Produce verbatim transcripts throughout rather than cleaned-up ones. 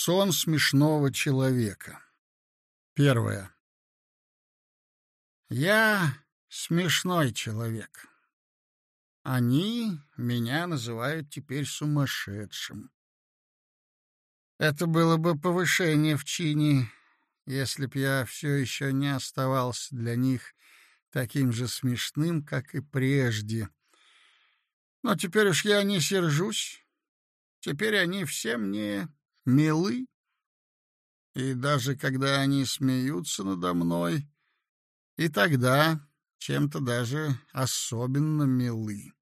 Сон смешного человека. Первое. Я смешной человек. Они меня называют теперь сумасшедшим. Это было бы повышение в чине, если б я все еще не оставался для них таким же смешным, как и прежде. Но теперь уж я не сержусь. Теперь они все мне милы. И даже когда они смеются надо мной, и тогда чем-то даже особенно милы.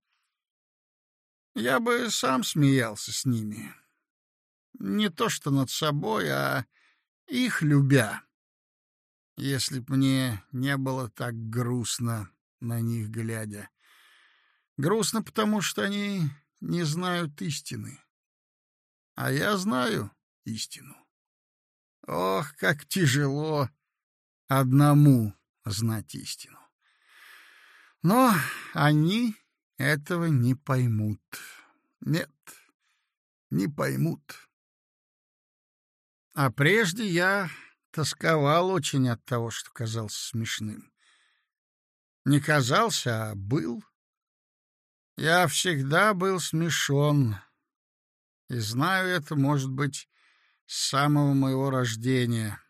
Я бы сам смеялся с ними. Не то что над собой, а их любя. Если б мне не было так грустно на них глядя. Грустно, потому что они не знают истины. А я знаю истину. Ох, как тяжело одному знать истину. Но они этого не поймут. Нет, не поймут. А прежде я тосковал очень от того, что казался смешным. Не казался, а был. Я всегда был смешон. И знаю это, может быть, с самого моего рождения.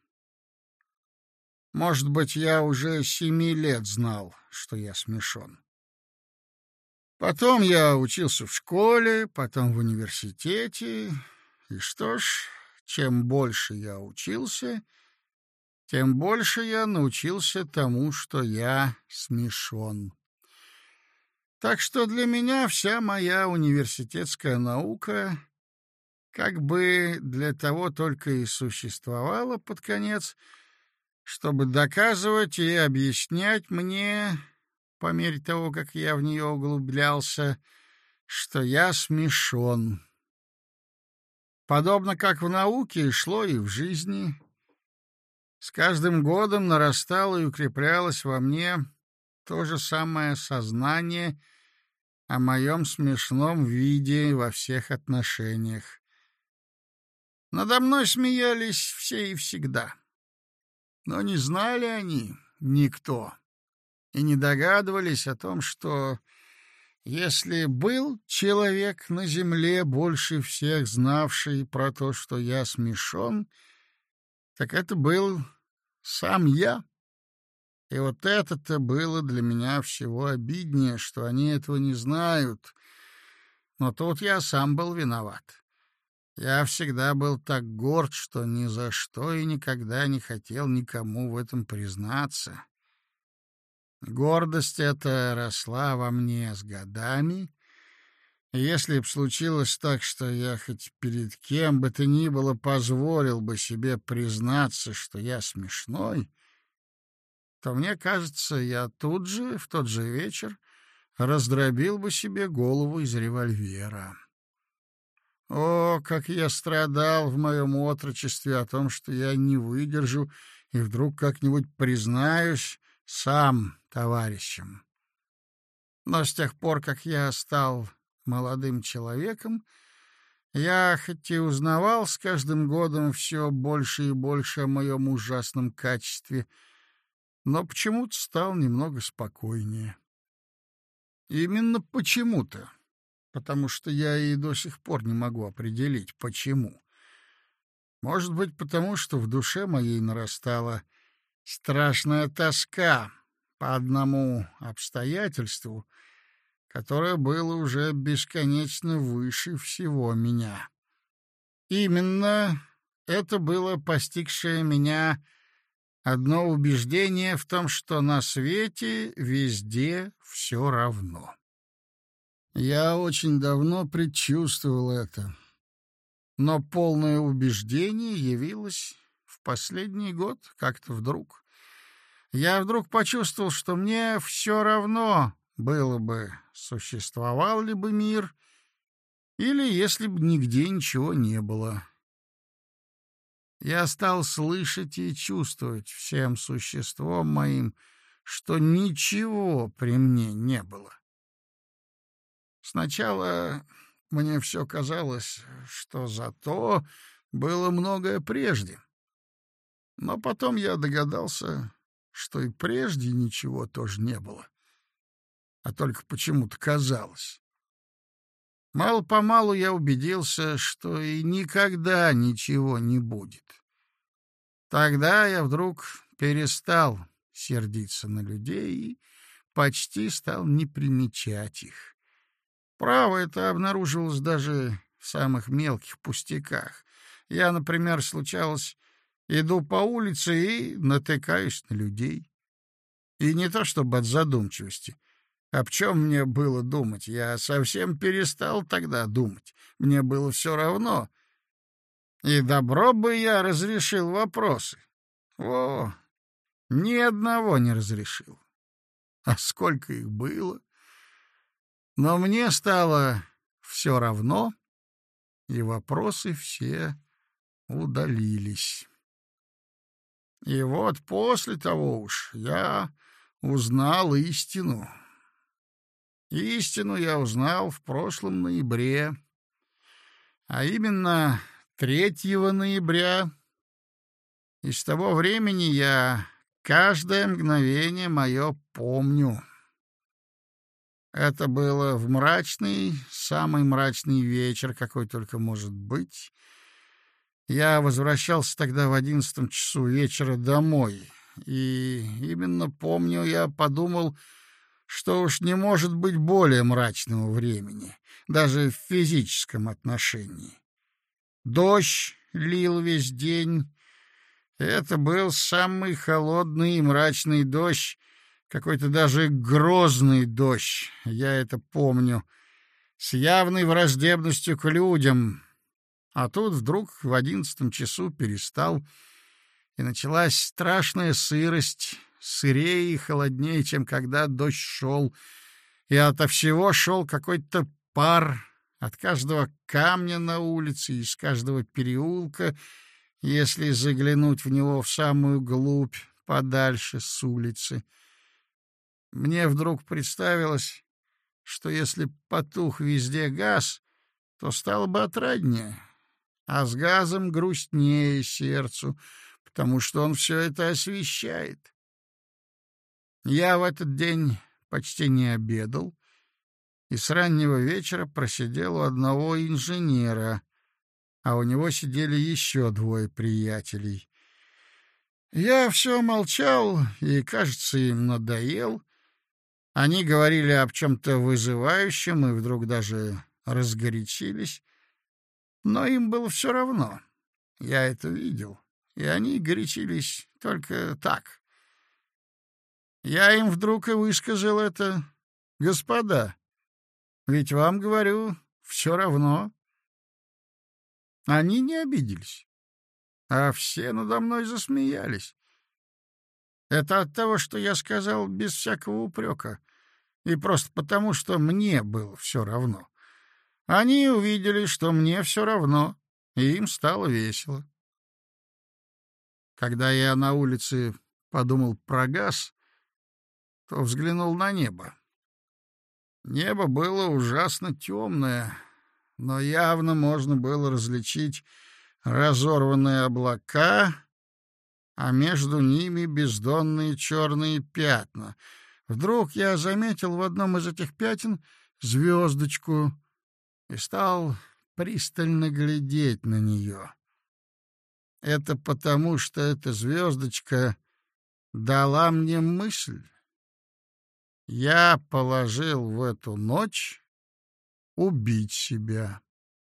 Может быть, я уже семи лет знал, что я смешон. Потом я учился в школе, потом в университете. И что ж, чем больше я учился, тем больше я научился тому, что я смешон. Так что для меня вся моя университетская наука как бы для того только и существовала под конец, чтобы доказывать и объяснять мне, по мере того, как я в нее углублялся, что я смешон. Подобно как в науке шло и в жизни. С каждым годом нарастало и укреплялось во мне то же самое сознание о моем смешном виде во всех отношениях. Надо мной смеялись все и всегда. Но не знали они, никто, и не догадывались о том, что если был человек на земле, больше всех знавший про то, что я смешон, так это был сам я. И вот это-то было для меня всего обиднее, что они этого не знают. Но тут я сам был виноват. Я всегда был так горд, что ни за что и никогда не хотел никому в этом признаться. Гордость эта росла во мне с годами, и если б случилось так, что я хоть перед кем бы то ни было позволил бы себе признаться, что я смешной, то, мне кажется, я тут же, в тот же вечер, раздробил бы себе голову из револьвера. О, как я страдал в моем отрочестве о том, что я не выдержу и вдруг как-нибудь признаюсь сам товарищам. Но с тех пор, как я стал молодым человеком, я хоть и узнавал с каждым годом все больше и больше о моем ужасном качестве, но почему-то стал немного спокойнее. Именно почему-то. Потому что я и до сих пор не могу определить, почему. Может быть, потому что в душе моей нарастала страшная тоска по одному обстоятельству, которое было уже бесконечно выше всего меня. Именно это было постигшее меня одно убеждение в том, что на свете везде все равно. Я очень давно предчувствовал это, но полное убеждение явилось в последний год как-то вдруг. Я вдруг почувствовал, что мне все равно было бы, существовал ли бы мир, или если бы нигде ничего не было. Я стал слышать и чувствовать всем существом моим, что ничего при мне не было. Сначала мне все казалось, что зато было многое прежде. Но потом я догадался, что и прежде ничего тоже не было, а только почему-то казалось. Мало-помалу я убедился, что и никогда ничего не будет. Тогда я вдруг перестал сердиться на людей и почти стал не примечать их. Право, это обнаруживалось даже в самых мелких пустяках. Я, например, случалось, иду по улице и натыкаюсь на людей. И не то чтобы от задумчивости. Об чем мне было думать? Я совсем перестал тогда думать. Мне было все равно. И добро бы я разрешил вопросы. О, ни одного не разрешил. А сколько их было? Но мне стало все равно, и вопросы все удалились. И вот после того уж я узнал истину. Истину я узнал в прошлом ноябре, а именно третьего ноября. И с того времени я каждое мгновение мое помню. Это было в мрачный, самый мрачный вечер, какой только может быть. Я возвращался тогда в одиннадцатом часу вечера домой, и именно помню, я подумал, что уж не может быть более мрачного времени, даже в физическом отношении. Дождь лил весь день. Это был самый холодный и мрачный дождь, какой-то даже грозный дождь, я это помню, с явной враждебностью к людям. А тут вдруг в одиннадцатом часу перестал, и началась страшная сырость, сырее и холоднее, чем когда дождь шел, и ото всего шел какой-то пар, от каждого камня на улице, из каждого переулка, если заглянуть в него в самую глубь, подальше с улицы. Мне вдруг представилось, что если б потух везде газ, то стало бы отраднее, а с газом грустнее сердцу, потому что он все это освещает. Я в этот день почти не обедал и с раннего вечера просидел у одного инженера, а у него сидели еще двое приятелей. Я все молчал и, кажется, им надоел. Они говорили об чем-то вызывающем и вдруг даже разгорячились. Но им было все равно. Я это видел. И они горячились только так. Я им вдруг и высказал это: «Господа, ведь вам, говорю, все равно». Они не обиделись, а все надо мной засмеялись. Это от того, что я сказал без всякого упрека, и просто потому, что мне было все равно. Они увидели, что мне все равно, и им стало весело. Когда я на улице подумал про газ, то взглянул на небо. Небо было ужасно темное, но явно можно было различить разорванные облака, а между ними бездонные черные пятна. Вдруг я заметил в одном из этих пятен звездочку и стал пристально глядеть на нее. Это потому, что эта звездочка дала мне мысль. Я положил в эту ночь убить себя.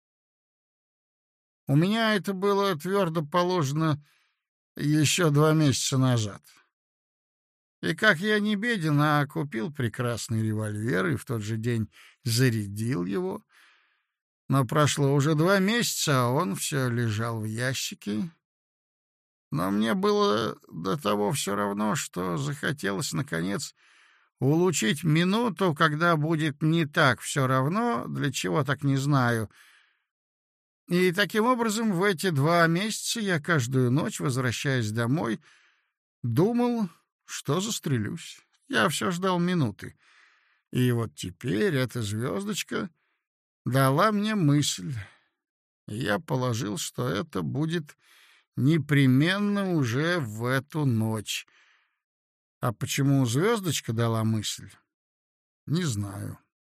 У меня это было твердо положено еще два месяца назад. И как я не беден, а купил прекрасный револьвер и в тот же день зарядил его. Но прошло уже два месяца, а он все лежал в ящике. Но мне было до того все равно, что захотелось, наконец, улучшить минуту, когда будет не так все равно, для чего так не знаю. И таким образом в эти два месяца я каждую ночь, возвращаясь домой, думал, что застрелюсь. Я все ждал минуты. И вот теперь эта звездочка дала мне мысль. и я положил, что это будет непременно уже в эту ночь. А почему звездочка дала мысль, не знаю.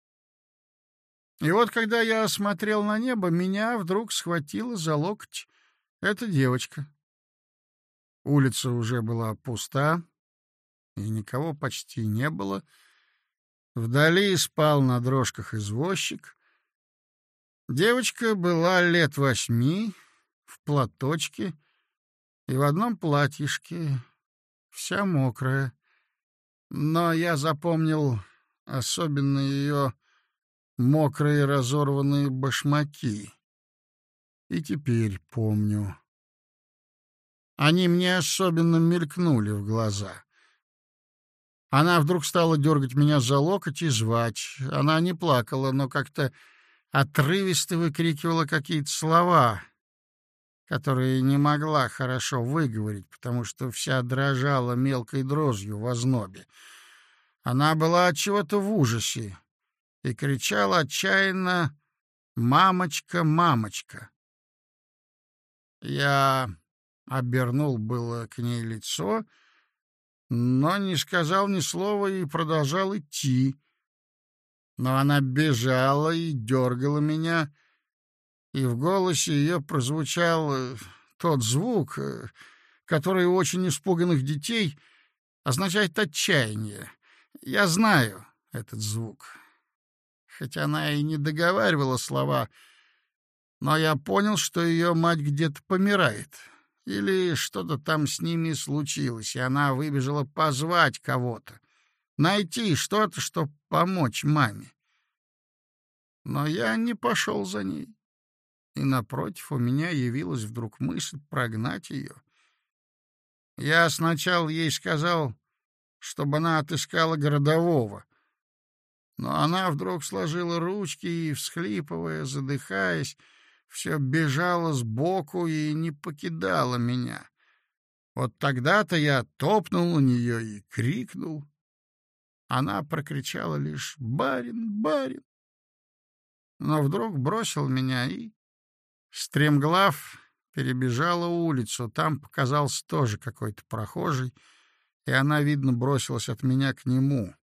И вот, когда я смотрел на небо, меня вдруг схватила за локоть эта девочка. Улица уже была пуста, и никого почти не было. Вдали спал на дрожках извозчик. Девочка была лет восьми, в платочке и в одном платьишке, вся мокрая. Но я запомнил особенно ее мокрые разорванные башмаки. И теперь помню. Они мне особенно мелькнули в глаза. Она вдруг стала дергать меня за локоть и звать. Она не плакала, но как-то отрывисто выкрикивала какие-то слова, которые не могла хорошо выговорить, потому что вся дрожала мелкой дрожью в ознобе. Она была от чего-то в ужасе и кричала отчаянно: «Мамочка, мамочка!» Я обернул было к ней лицо, но не сказал ни слова и продолжал идти. Но она бежала и дергала меня, и в голосе ее прозвучал тот звук, который у очень испуганных детей означает отчаяние. Я знаю этот звук. Хоть она и не договаривала слова, но я понял, что ее мать где-то помирает. Или что-то там с ними случилось, и она выбежала позвать кого-то, найти что-то, чтобы помочь маме. Но я не пошел за ней, и, напротив, у меня явилась вдруг мысль прогнать ее. Я сначала ей сказал, чтобы она отыскала городового, но она вдруг сложила ручки и, всхлипывая, задыхаясь, все бежала сбоку и не покидала меня. Вот тогда-то я топнул на нее и крикнул. Она прокричала лишь «Барин, барин!», но вдруг бросил меня и, стремглав, перебежала улицу. Там показался тоже какой-то прохожий, и она, видно, бросилась от меня к нему.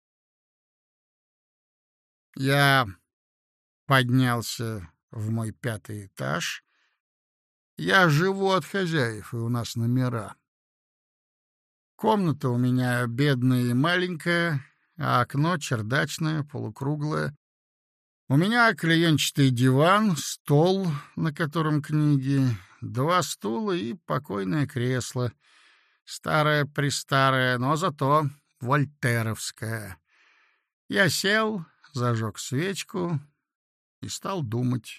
Я поднялся в мой пятый этаж. Я живу от хозяев, и у нас номера. Комната у меня бедная и маленькая, а окно чердачное, полукруглое. У меня клеенчатый диван, стол, на котором книги, два стула и покойное кресло. Старое-престарое, но зато вольтеровское. Я сел, зажег свечку и стал думать.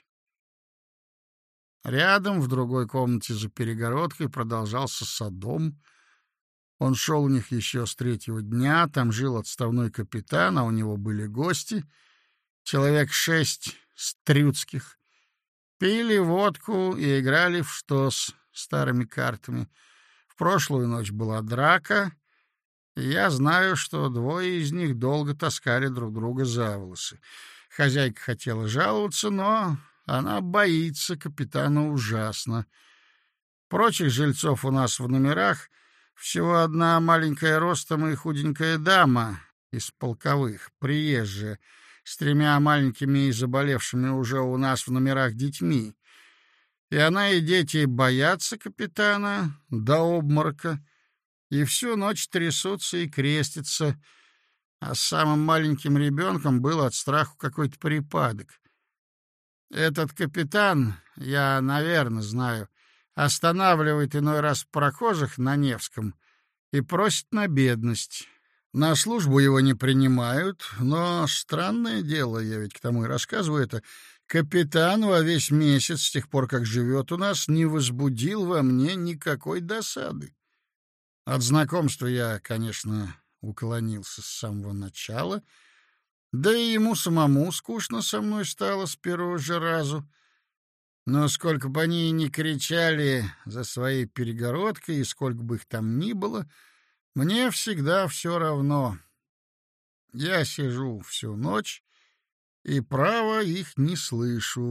Рядом, в другой комнате за перегородкой, продолжался садом. Он шел у них еще с третьего дня, там жил отставной капитан, а у него были гости, человек шесть стрюцких. Пили водку и играли в штос старыми картами. В прошлую ночь была драка, и я знаю, что двое из них долго таскали друг друга за волосы. Хозяйка хотела жаловаться, но она боится капитана ужасно. Прочих жильцов у нас в номерах всего одна маленькая ростом и худенькая дама из полковых, приезжая, с тремя маленькими и заболевшими уже у нас в номерах детьми. И она, и дети боятся капитана до обморока, и всю ночь трясутся и крестятся, а с самым маленьким ребенком был от страху какой-то припадок. Этот капитан, я, наверное, знаю, останавливает иной раз прохожих на Невском и просит на бедность. На службу его не принимают, но странное дело, я ведь к тому и рассказываю это, капитан во весь месяц, с тех пор, как живет у нас, не возбудил во мне никакой досады. От знакомства я, конечно, уклонился с самого начала, да и ему самому скучно со мной стало с первого же разу. Но сколько бы они ни кричали за своей перегородкой, и сколько бы их там ни было, мне всегда все равно. Я сижу всю ночь и, право, их не слышу.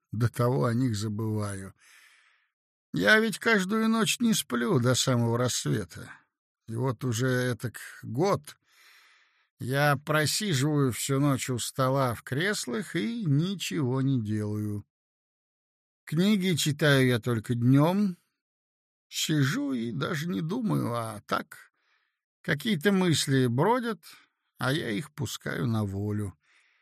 до того о них забываю. Я ведь каждую ночь не сплю до самого рассвета. И вот уже этак год я просиживаю всю ночь у стола в креслах и ничего не делаю. Книги читаю я только днем. Сижу и даже не думаю, а так какие-то мысли бродят, а я их пускаю на волю.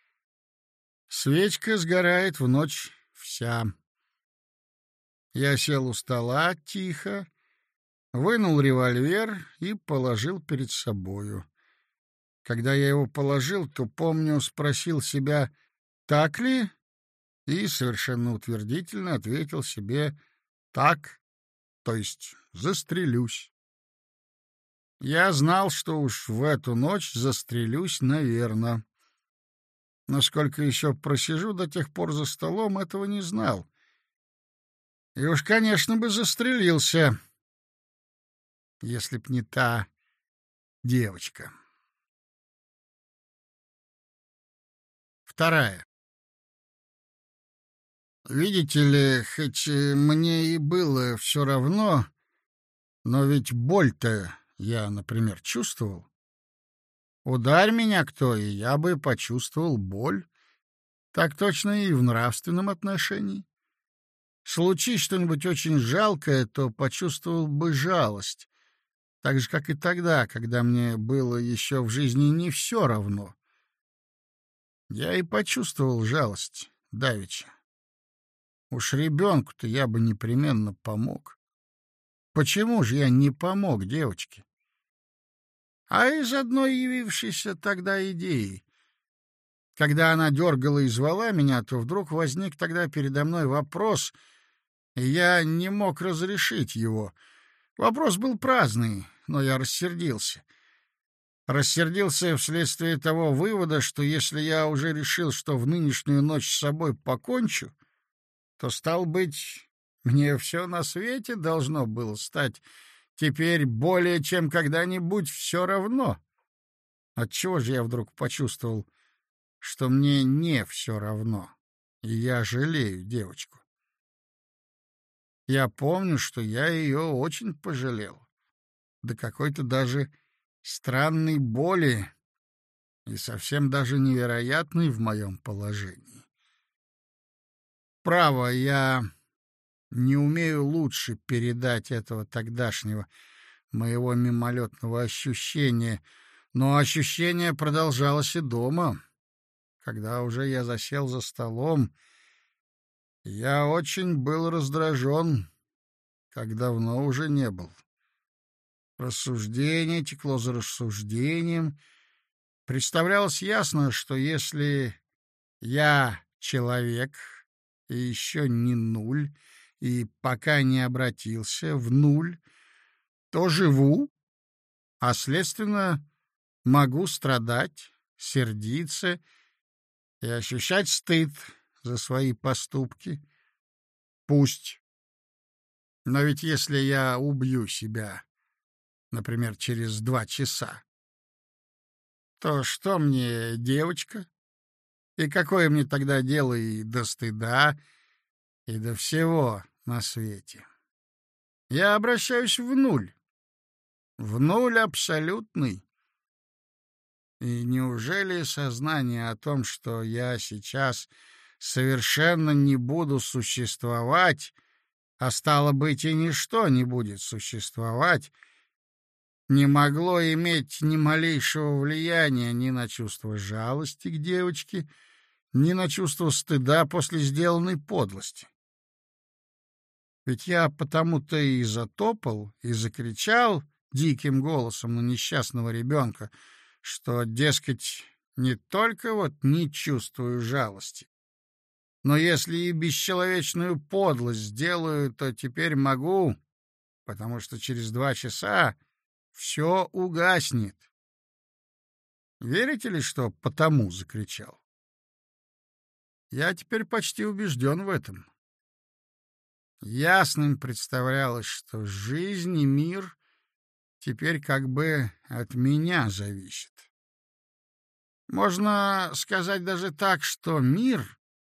Свечка сгорает в ночь вся. Я сел у стола тихо, вынул револьвер и положил перед собою. Когда я его положил, то, помню, спросил себя, так ли, и совершенно утвердительно ответил себе «так», то есть застрелюсь. Я знал, что уж в эту ночь застрелюсь, наверно. Но сколько еще просижу до тех пор за столом, этого не знал. И уж, конечно, бы застрелился, если б не та девочка. Вторая. Видите ли, хоть мне и было все равно, но ведь боль-то я, например, чувствовал. Ударь меня кто, и я бы почувствовал боль. Так точно и в нравственном отношении. Случись что-нибудь очень жалкое, то почувствовал бы жалость, так же, как и тогда, когда мне было еще в жизни не все равно. Я и почувствовал жалость давеча. Уж ребенку-то я бы непременно помог. Почему же я не помог девочке? А из одной явившейся тогда идеи. Когда она дергала и звала меня, то вдруг возник тогда передо мной вопрос, и я не мог разрешить его. Вопрос был праздный, но я рассердился. Рассердился вследствие того вывода, что если я уже решил, что в нынешнюю ночь с собой покончу, то, стал быть, мне все на свете должно было стать теперь более чем когда-нибудь все равно. Отчего же я вдруг почувствовал, что мне не все равно, и я жалею девочку? Я помню, что я ее очень пожалел, до какой-то даже странной боли и совсем даже невероятной в моем положении. Право, я не умею лучше передать этого тогдашнего моего мимолетного ощущения, но ощущение продолжалось и дома. Когда уже я засел за столом, я очень был раздражен, как давно уже не был. Рассуждение текло за рассуждением. Представлялось ясно, что если я человек и еще не нуль, и пока не обратился в нуль, то живу, а, следственно, могу страдать, сердиться и ощущать стыд за свои поступки. Пусть. Но ведь если я убью себя, например, через два часа, то что мне девочка? И какое мне тогда дело и до стыда, и до всего на свете? Я обращаюсь в нуль, в нуль абсолютный. И неужели сознание о том, что я сейчас совершенно не буду существовать, а стало быть, и ничто не будет существовать, не могло иметь ни малейшего влияния ни на чувство жалости к девочке, ни на чувство стыда после сделанной подлости? Ведь я потому-то и затопал, и закричал диким голосом на несчастного ребенка, что, дескать, не только вот не чувствую жалости, но если и бесчеловечную подлость сделаю, то теперь могу, потому что через два часа все угаснет. Верите ли, что потому закричал? Я теперь почти убежден в этом. Ясным представлялось, что жизнь и мир теперь как бы от меня зависят. Можно сказать даже так, что мир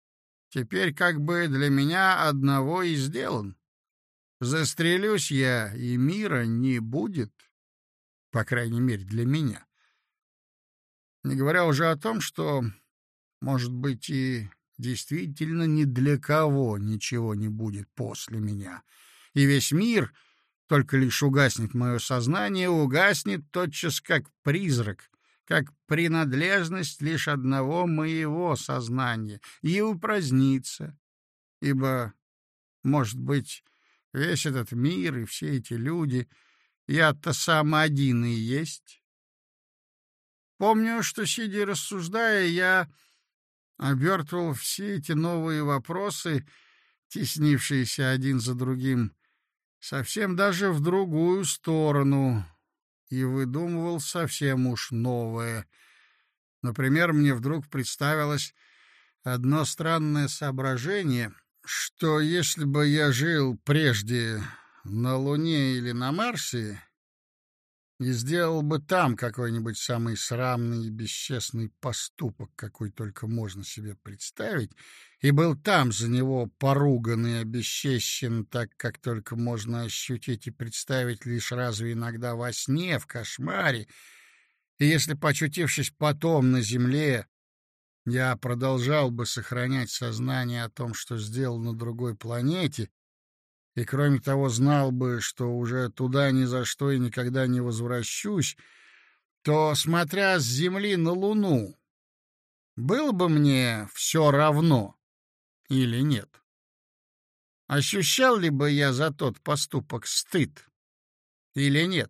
теперь как бы для меня одного и сделан. Застрелюсь я, и мира не будет, по крайней мере, для меня. Не говоря уже о том, что, может быть, и действительно ни для кого ничего не будет после меня, и весь мир, только лишь угаснет мое сознание, угаснет тотчас как призрак, как принадлежность лишь одного моего сознания, и упразднится, ибо, может быть, весь этот мир и все эти люди, я-то сам один и есть. Помню, что, сидя и рассуждая, я обертывал все эти новые вопросы, теснившиеся один за другим, совсем даже в другую сторону, и выдумывал совсем уж новое. Например, мне вдруг представилось одно странное соображение, что если бы я жил прежде на Луне или на Марсе и сделал бы там какой-нибудь самый срамный и бесчестный поступок, какой только можно себе представить, и был там за него поруган и обесчещен так, как только можно ощутить и представить лишь разве иногда во сне, в кошмаре, и если, почутившись потом на земле, я продолжал бы сохранять сознание о том, что сделал на другой планете, и, кроме того, знал бы, что уже туда ни за что и никогда не возвращусь, то, смотря с Земли на Луну, было бы мне все равно или нет? Ощущал ли бы я за тот поступок стыд или нет?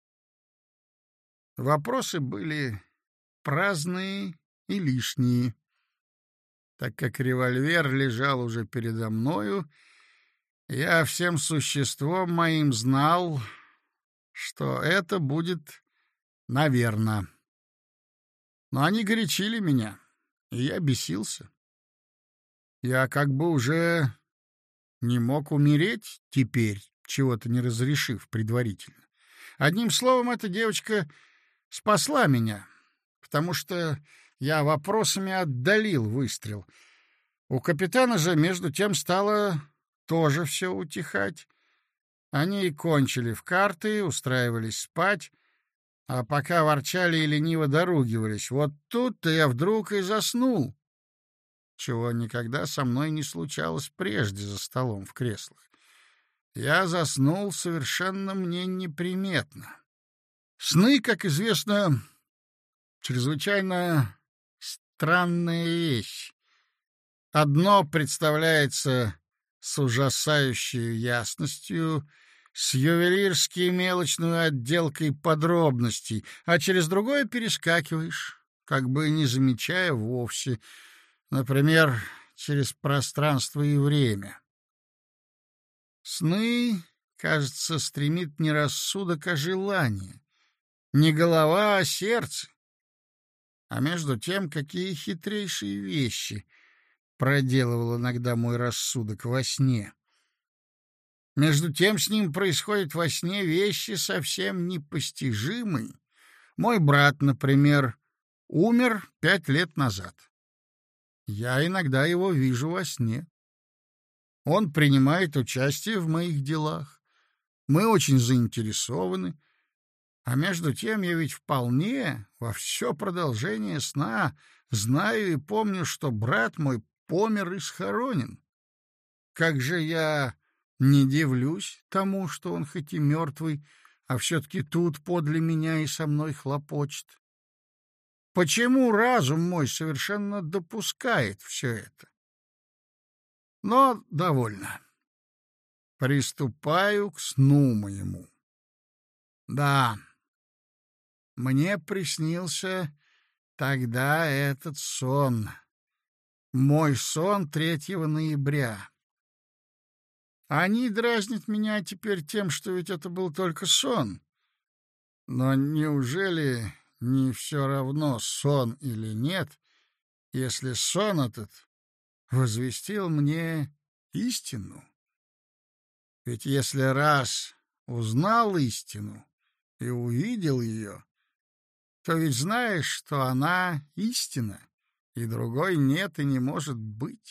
Вопросы были праздные и лишние, так как револьвер лежал уже передо мною. Я всем существом моим знал, что это будет наверно. Но они горячили меня, и я бесился. Я как бы уже не мог умереть теперь, чего-то не разрешив предварительно. Одним словом, эта девочка спасла меня, потому что я вопросами отдалил выстрел. У капитана же, между тем, стало тоже все утихать. Они и кончили в карты, устраивались спать, а пока ворчали и лениво доругивались, вот тут-то я вдруг и заснул, чего никогда со мной не случалось прежде за столом в креслах. Я заснул совершенно мне неприметно. Сны, как известно, чрезвычайно странная вещь. Одно представляется с ужасающей ясностью, с ювелирски мелочной отделкой подробностей, а через другое перескакиваешь, как бы не замечая вовсе, например, через пространство и время. Сны, кажется, стремит не рассудок, а желание, не голова, а сердце. А между тем, какие хитрейшие вещи проделывал иногда мой рассудок во сне. Между тем с ним происходят во сне вещи совсем непостижимые. Мой брат, например, умер пять лет назад. Я иногда его вижу во сне. Он принимает участие в моих делах. Мы очень заинтересованы. А между тем я ведь вполне во все продолжение сна знаю и помню, что брат мой помер и схоронен. Как же я не дивлюсь тому, что он хоть и мертвый, а все-таки тут подле меня и со мной хлопочет. Почему разум мой совершенно допускает все это? Но довольно. Приступаю к сну моему. Да, мне приснился тогда этот сон. Мой сон третьего ноября. Они дразнят меня теперь тем, что ведь это был только сон. Но неужели не все равно, сон или нет, если сон этот возвестил мне истину? Ведь если раз узнал истину и увидел ее, то ведь знаешь, что она истина, и другой нет и не может быть.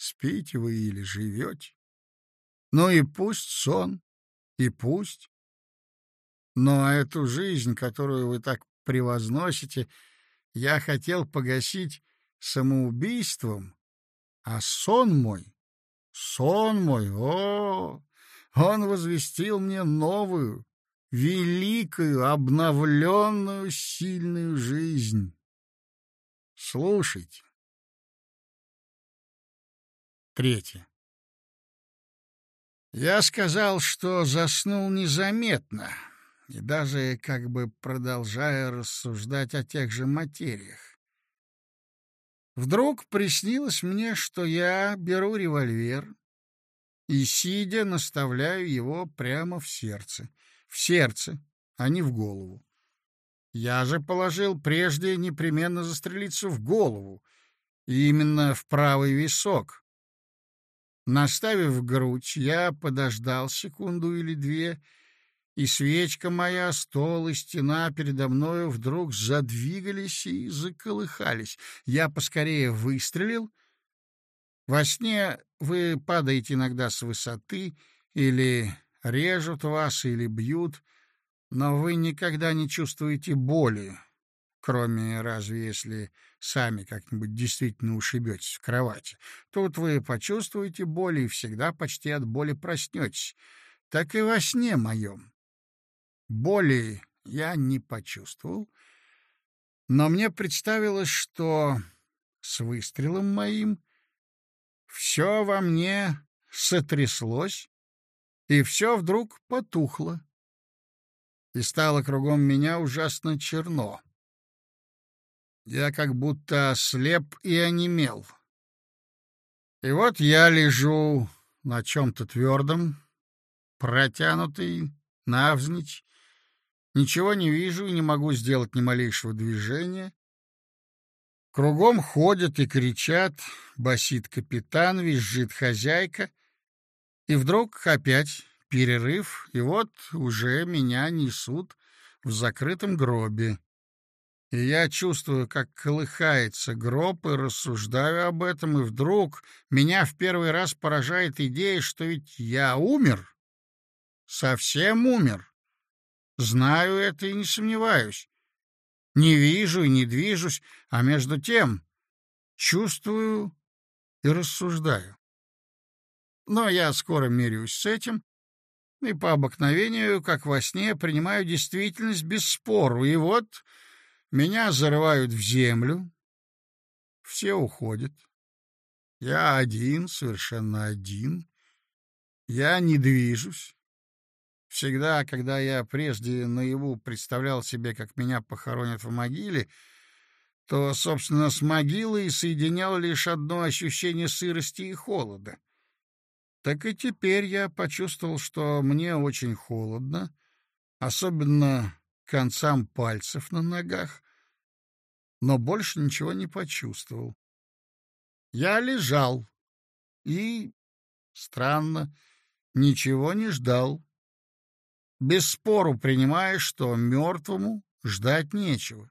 спите вы или живете. Ну и пусть сон, и пусть. Но эту жизнь, которую вы так превозносите, я хотел погасить самоубийством, а сон мой, сон мой, о, он возвестил мне новую, великую, обновленную, сильную жизнь. Слушайте. Третье. Я сказал, что заснул незаметно, и даже как бы продолжая рассуждать о тех же материях. Вдруг приснилось мне, что я беру револьвер и, сидя, наставляю его прямо в сердце. В сердце, а не в голову. Я же положил прежде непременно застрелиться в голову, и именно в правый висок. Наставив грудь, я подождал секунду или две, и свечка моя, стол и стена передо мною вдруг задвигались и заколыхались. Я поскорее выстрелил. Во сне вы падаете иногда с высоты, или режут вас, или бьют, но вы никогда не чувствуете боли, кроме разве если сами как-нибудь действительно ушибетесь в кровати. Тут вы почувствуете боль и всегда почти от боли проснетесь. Так и во сне моем. Боли я не почувствовал, но мне представилось, что с выстрелом моим все во мне сотряслось, и все вдруг потухло, и стало кругом меня ужасно черно. Я как будто ослеп и онемел. И вот я лежу на чем-то твердом, протянутый навзничь, ничего не вижу и не могу сделать ни малейшего движения. Кругом ходят и кричат, басит капитан, визжит хозяйка, и вдруг опять перерыв, и вот уже меня несут в закрытом гробе. И я чувствую, как колыхается гроб, и рассуждаю об этом, и вдруг меня в первый раз поражает идея, что ведь я умер, совсем умер. Знаю это и не сомневаюсь. Не вижу и не движусь, а между тем чувствую и рассуждаю. Но я скоро мирюсь с этим, и по обыкновению, как во сне, принимаю действительность без спору, и вот меня зарывают в землю, все уходят. Я один, совершенно один. Я не движусь. Всегда, когда я прежде наяву представлял себе, как меня похоронят в могиле, то, собственно, с могилой соединял лишь одно ощущение сырости и холода. Так и теперь я почувствовал, что мне очень холодно, особенно концам пальцев на ногах, но больше ничего не почувствовал. Я лежал и, странно, ничего не ждал, без спору принимая, что мертвому ждать нечего.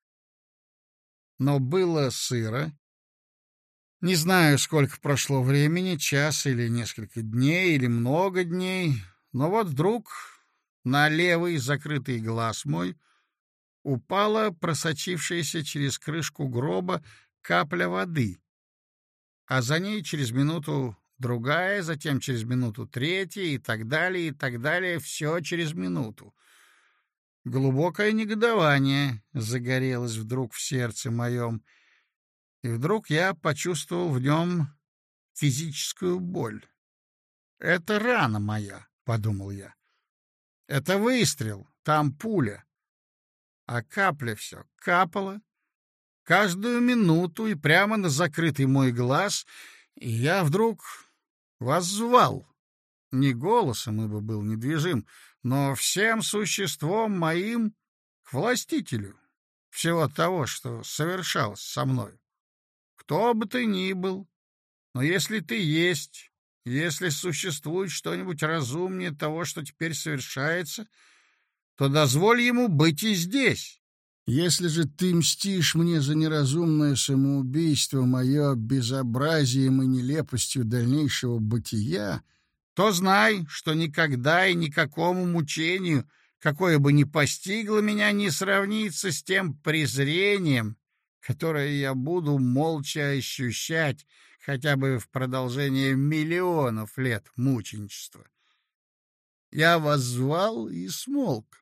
Но было сыро. Не знаю, сколько прошло времени, час или несколько дней, или много дней, но вот вдруг на левый закрытый глаз мой упала просочившаяся через крышку гроба капля воды, а за ней через минуту другая, затем через минуту третья, и так далее, и так далее, все через минуту. Глубокое негодование загорелось вдруг в сердце моем, и вдруг я почувствовал в нем физическую боль. «Это рана моя», — подумал я. «Это выстрел, там пуля». А капля все капала, каждую минуту и прямо на закрытый мой глаз, и я вдруг воззвал, не голосом, ибо был недвижим, но всем существом моим к властителю всего того, что совершалось со мной. Кто бы ты ни был, но если ты есть, если существует что-нибудь разумнее того, что теперь совершается, то дозволь ему быть и здесь, Если же ты мстишь мне за неразумное самоубийство, мое безобразием и нелепостью дальнейшего бытия, то знай, что никогда и никакому мучению, какое бы ни постигло меня, не сравнится с тем презрением, которое я буду молча ощущать хотя бы в продолжение миллионов лет мученичества. Я воззвал и смолк.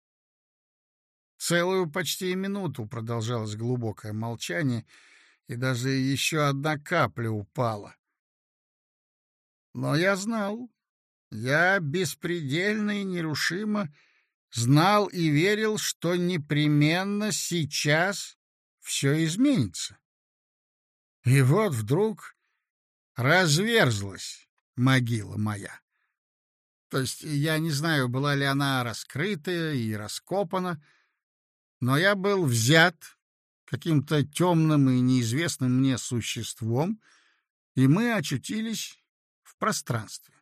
Целую почти минуту продолжалось глубокое молчание, и даже еще одна капля упала. Но я знал, я беспредельно и нерушимо знал и верил, что непременно сейчас все изменится. И вот вдруг разверзлась могила моя. То есть я не знаю, была ли она раскрыта и раскопана, но я был взят каким-то темным и неизвестным мне существом, и мы очутились в пространстве.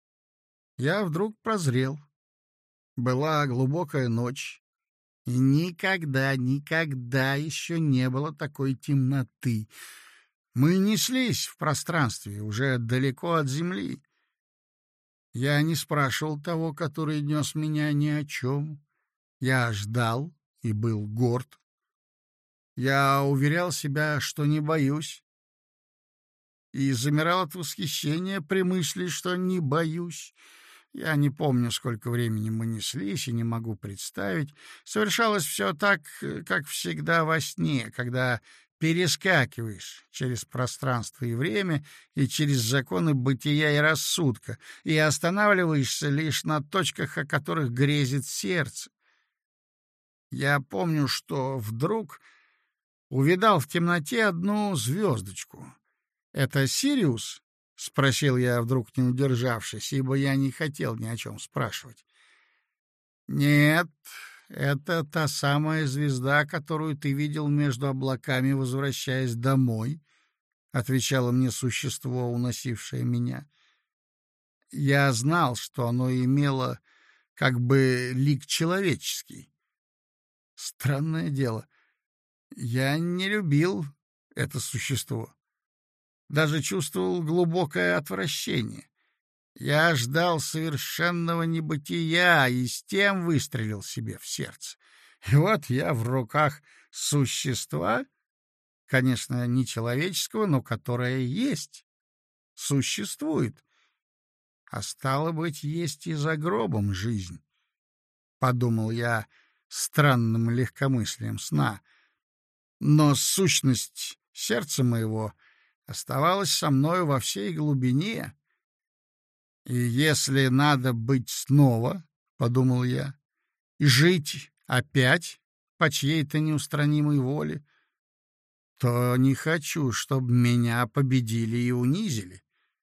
Я вдруг прозрел. Была глубокая ночь, и никогда, никогда еще не было такой темноты. Мы неслись в пространстве, уже далеко от земли. Я не спрашивал того, который нес меня, ни о чем. Я ждал и был горд. Я уверял себя, что не боюсь, и замирал от восхищения при мысли, что не боюсь. Я не помню, сколько времени мы неслись, и не могу представить. Совершалось все так, как всегда во сне, когда перескакиваешь через пространство и время и через законы бытия и рассудка, и останавливаешься лишь на точках, о которых грезит сердце. Я помню, что вдруг увидал в темноте одну звездочку. «Это Сириус?» — спросил я, вдруг не удержавшись, ибо я не хотел ни о чем спрашивать. «Нет, это та самая звезда, которую ты видел между облаками, возвращаясь домой», — отвечало мне существо, уносившее меня. Я знал, что оно имело как бы лик человеческий. Странное дело, я не любил это существо. Даже чувствовал глубокое отвращение. Я ждал совершенного небытия и с тем выстрелил себе в сердце. И вот я в руках существа, конечно, не человеческого, но которое есть, существует. А стало быть, есть и за гробом жизнь, — подумал я странным легкомыслием сна. Но сущность сердца моего оставалась со мною во всей глубине. И если надо быть снова, — подумал я, — и жить опять по чьей-то неустранимой воле, то не хочу, чтобы меня победили и унизили.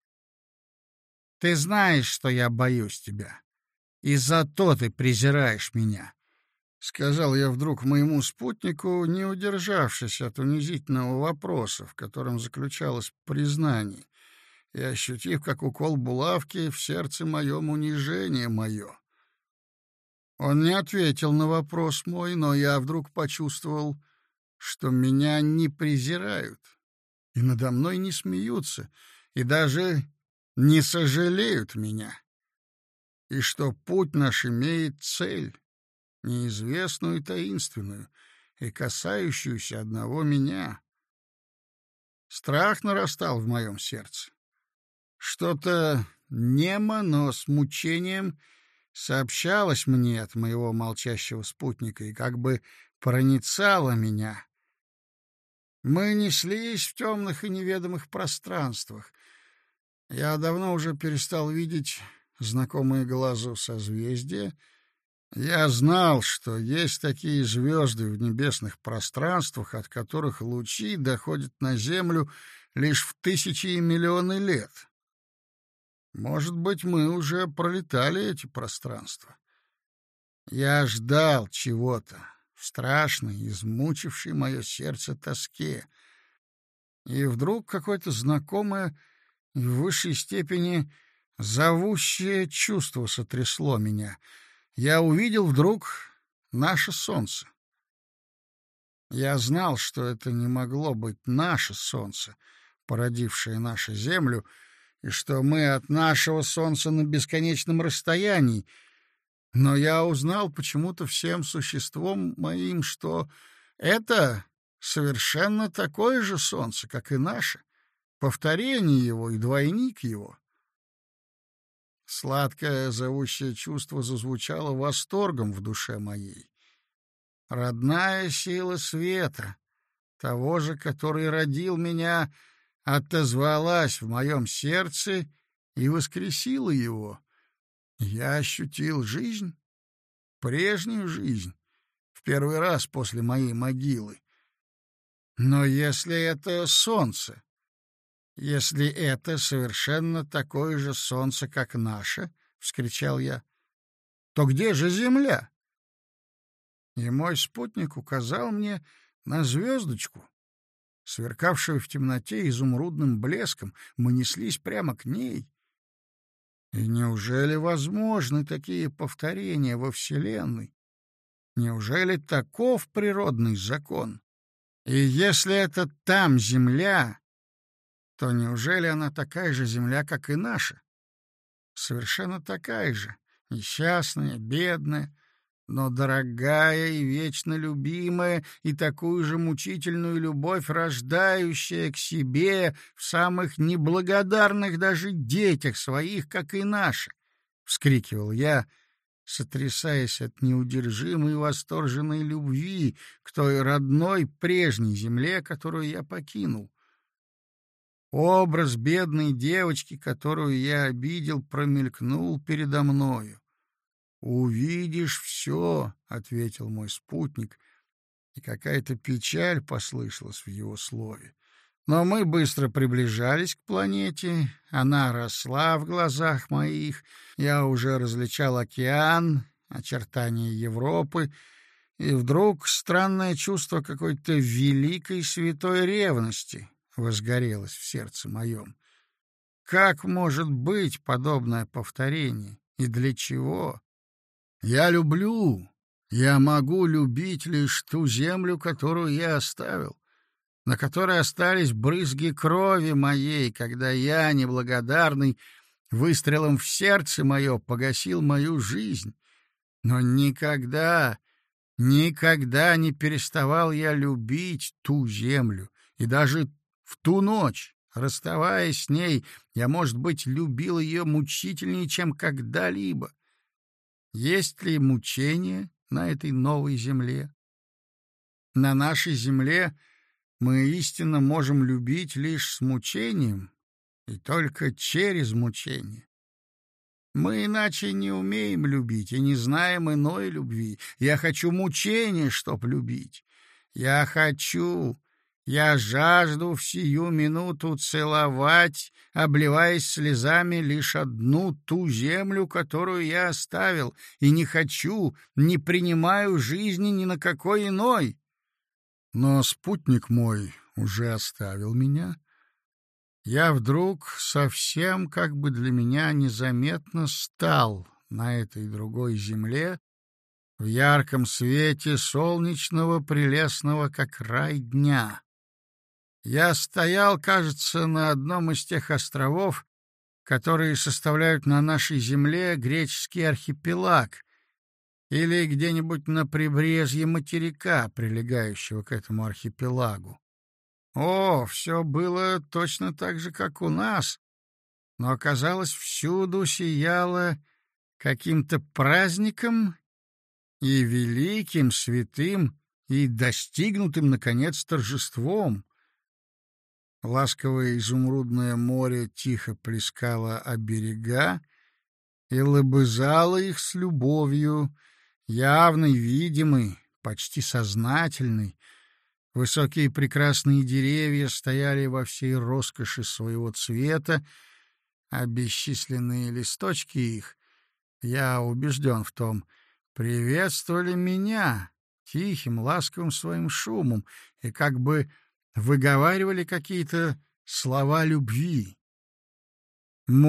Ты знаешь, что я боюсь тебя, и зато ты презираешь меня, — сказал я вдруг моему спутнику, не удержавшись от унизительного вопроса, в котором заключалось признание, и ощутив, как укол булавки в сердце моем унижение мое. Он не ответил на вопрос мой, но я вдруг почувствовал, что меня не презирают, и надо мной не смеются, и даже не сожалеют меня, и что путь наш имеет цель, неизвестную и таинственную, и касающуюся одного меня. Страх нарастал в моем сердце. Что-то немо, но с мучением сообщалось мне от моего молчащего спутника и как бы проницало меня. Мы неслись в темных и неведомых пространствах. Я давно уже перестал видеть знакомые глазу созвездия. Я знал, что есть такие звезды в небесных пространствах, от которых лучи доходят на Землю лишь в тысячи и миллионы лет. Может быть, мы уже пролетали эти пространства. Я ждал чего-то в страшной, измучившей мое сердце тоске. И вдруг какое-то знакомое и в высшей степени зовущее чувство сотрясло меня. Я увидел вдруг наше солнце. Я знал, что это не могло быть наше солнце, породившее нашу землю, и что мы от нашего солнца на бесконечном расстоянии, но я узнал почему-то всем существом моим, что это совершенно такое же солнце, как и наше, повторение его и двойник его. Сладкое зовущее чувство зазвучало восторгом в душе моей. Родная сила света, того же, который родил меня, отозвалась в моем сердце и воскресила его. Я ощутил жизнь, прежнюю жизнь, в первый раз после моей могилы. Но если это солнце, если это совершенно такое же солнце, как наше, — вскричал я, — то где же земля? И мой спутник указал мне на звездочку, сверкавшую в темноте изумрудным блеском. Мы неслись прямо к ней. И неужели возможны такие повторения во Вселенной? Неужели таков природный закон? И если это там земля, то неужели она такая же земля, как и наша? Совершенно такая же, несчастная, бедная, но дорогая и вечно любимая, и такую же мучительную любовь рождающая к себе в самых неблагодарных даже детях своих, как и наша, — вскрикивал я, сотрясаясь от неудержимой восторженной любви к той родной прежней земле, которую я покинул. Образ бедной девочки, которую я обидел, промелькнул передо мною. «Увидишь все», — ответил мой спутник, и какая-то печаль послышалась в его слове. Но мы быстро приближались к планете, она росла в глазах моих, я уже различал океан, очертания Европы, и вдруг странное чувство какой-то великой святой ревности возгорелось в сердце моем. Как может быть подобное повторение, и для чего? Я люблю, я могу любить лишь ту землю, которую я оставил, на которой остались брызги крови моей, когда я, неблагодарный, выстрелом в сердце мое погасил мою жизнь. Но никогда, никогда не переставал я любить ту землю, и даже в ту ночь, расставаясь с ней, я, может быть, любил ее мучительнее, чем когда-либо. Есть ли мучение на этой новой земле? На нашей земле мы истинно можем любить лишь с мучением, и только через мучение. Мы иначе не умеем любить и не знаем иной любви. Я хочу мучения, чтоб любить. Я хочу, я жажду в сию минуту целовать, обливаясь слезами, лишь одну ту землю, которую я оставил, и не хочу, не принимаю жизни ни на какой иной. Но спутник мой уже оставил меня. Я вдруг совсем как бы для меня незаметно стал на этой другой земле в ярком свете солнечного, прелестного, как рай, дня. Я стоял, кажется, на одном из тех островов, которые составляют на нашей земле греческий архипелаг, или где-нибудь на прибрежье материка, прилегающего к этому архипелагу. О, все было точно так же, как у нас, но, оказалось, всюду сияло каким-то праздником и великим, святым и достигнутым, наконец, торжеством. Ласковое изумрудное море тихо плескало о берега и лобызало их с любовью, явной, видимой, почти сознательной. Высокие прекрасные деревья стояли во всей роскоши своего цвета, а бесчисленные листочки их, я убежден в том, приветствовали меня тихим, ласковым своим шумом и как бы выговаривали какие-то слова любви.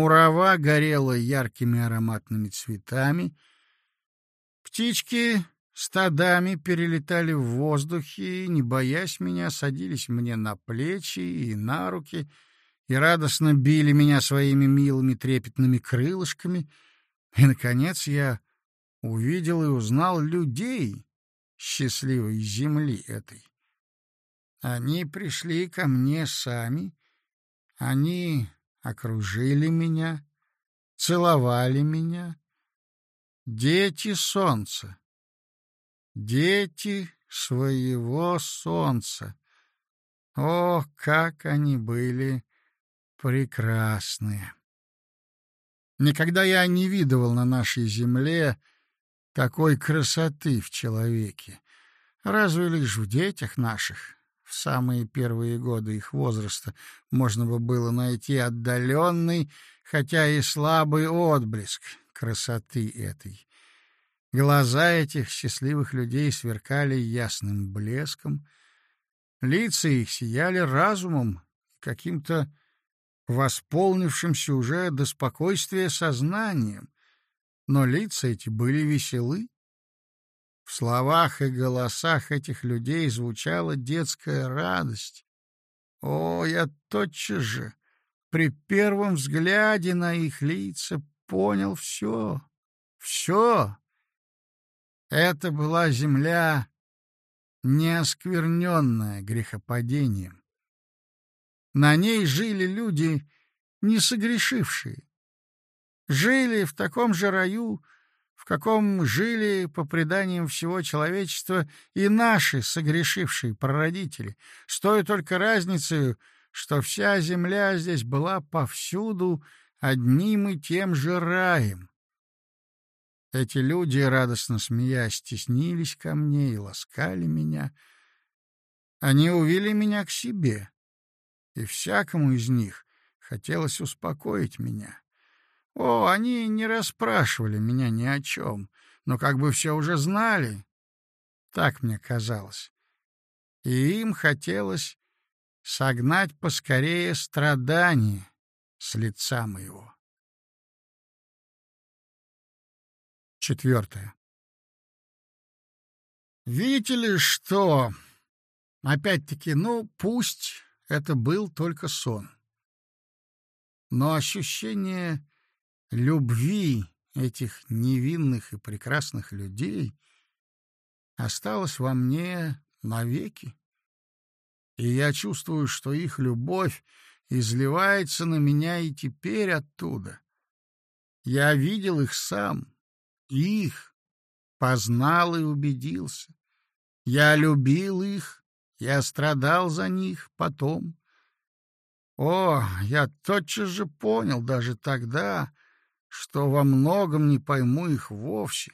Мурава горела яркими ароматными цветами, птички стадами перелетали в воздухе и, не боясь меня, садились мне на плечи и на руки и радостно били меня своими милыми трепетными крылышками. И, наконец, я увидел и узнал людей счастливой земли этой. Они пришли ко мне сами, они окружили меня, целовали меня. Дети солнца, дети своего солнца. О, как они были прекрасные! Никогда я не видывал на нашей земле такой красоты в человеке, разве лишь в детях наших. В самые первые годы их возраста можно бы было найти отдаленный, хотя и слабый отблеск красоты этой. Глаза этих счастливых людей сверкали ясным блеском, лица их сияли разумом, каким-то восполнившимся уже до спокойствия сознанием, но лица эти были веселы. В словах и голосах этих людей звучала детская радость. О, я тотчас же, при первом взгляде на их лица, понял все, все. Это была земля, не оскверненная грехопадением. На ней жили люди, не согрешившие. Жили в таком же раю, в каком жили, по преданиям всего человечества, и наши согрешившие прародители, с той только разницей, что вся земля здесь была повсюду одним и тем же раем. Эти люди, радостно смеясь, теснились ко мне и ласкали меня. Они увели меня к себе, и всякому из них хотелось успокоить меня. О, они не расспрашивали меня ни о чем, но как бы все уже знали, так мне казалось. И им хотелось согнать поскорее страдания с лица моего. Четвертое. Видите ли, что... Опять-таки, ну, пусть это был только сон. Но ощущение любви этих невинных и прекрасных людей осталось во мне навеки. И я чувствую, что их любовь изливается на меня и теперь оттуда. Я видел их сам, их, познал и убедился. Я любил их, я страдал за них потом. О, я тотчас же понял даже тогда, что во многом не пойму их вовсе.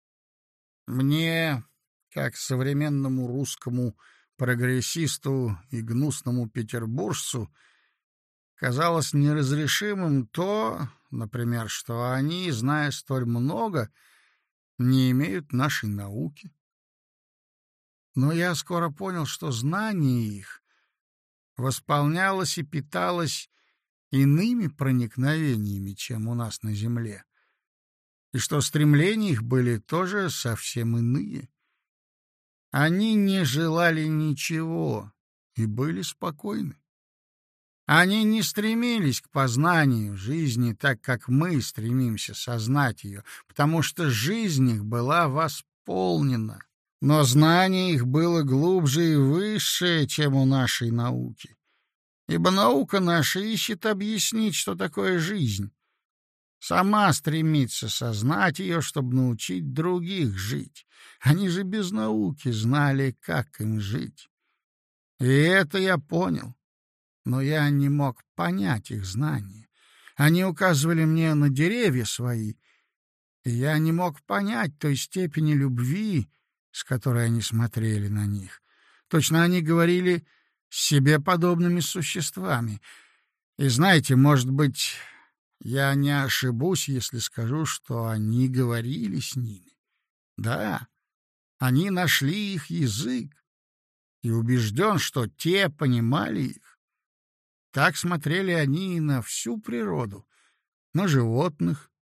Мне, как современному русскому прогрессисту и гнусному петербуржцу, казалось неразрешимым то, например, что они, зная столь много, не имеют нашей науки. Но я скоро понял, что знание их восполнялось и питалось иными проникновениями, чем у нас на земле, и что стремления их были тоже совсем иные. Они не желали ничего и были спокойны. Они не стремились к познанию жизни так, как мы стремимся сознать ее, потому что жизнь их была восполнена, но знание их было глубже и высшее, чем у нашей науки. Ибо наука наша ищет объяснить, что такое жизнь. Сама стремится сознать ее, чтобы научить других жить. Они же без науки знали, как им жить. И это я понял. Но я не мог понять их знания. Они указывали мне на деревья свои, и я не мог понять той степени любви, с которой они смотрели на них. Точно они говорили с себе подобными существами. И знаете, может быть, я не ошибусь, если скажу, что они говорили с ними. Да, они нашли их язык, и убежден, что те понимали их. Так смотрели они и на всю природу, на животных,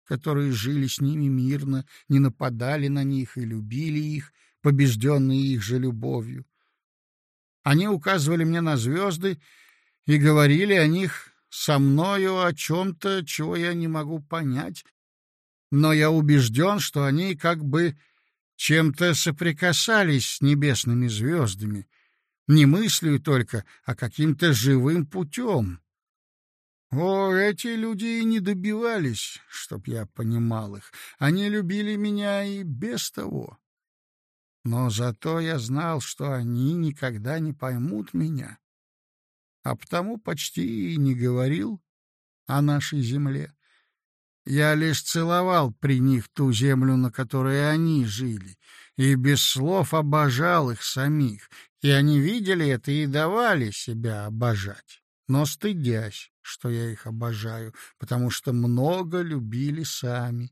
которые жили с ними мирно, не нападали на них и любили их, побежденные их же любовью. Они указывали мне на звезды и говорили о них со мною о чем-то, чего я не могу понять, но я убежден, что они как бы чем-то соприкасались с небесными звездами, не мыслью только, а каким-то живым путем. О, эти люди и не добивались, чтоб я понимал их. Они любили меня и без того. Но зато я знал, что они никогда не поймут меня, а потому почти и не говорил о нашей земле. Я лишь целовал при них ту землю, на которой они жили, и без слов обожал их самих, и они видели это и давали себя обожать, но стыдясь, что я их обожаю, потому что много любили сами.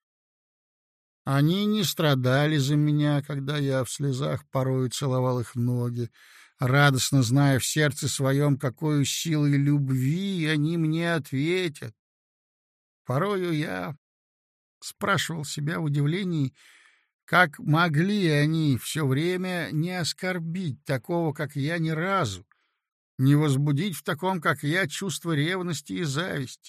Они не страдали за меня, когда я в слезах порою целовал их ноги, радостно зная в сердце своем, какой силой любви они мне ответят. Порою я спрашивал себя в удивлении, как могли они все время не оскорбить такого, как я, ни разу, не возбудить в таком, как я, чувство ревности и зависти.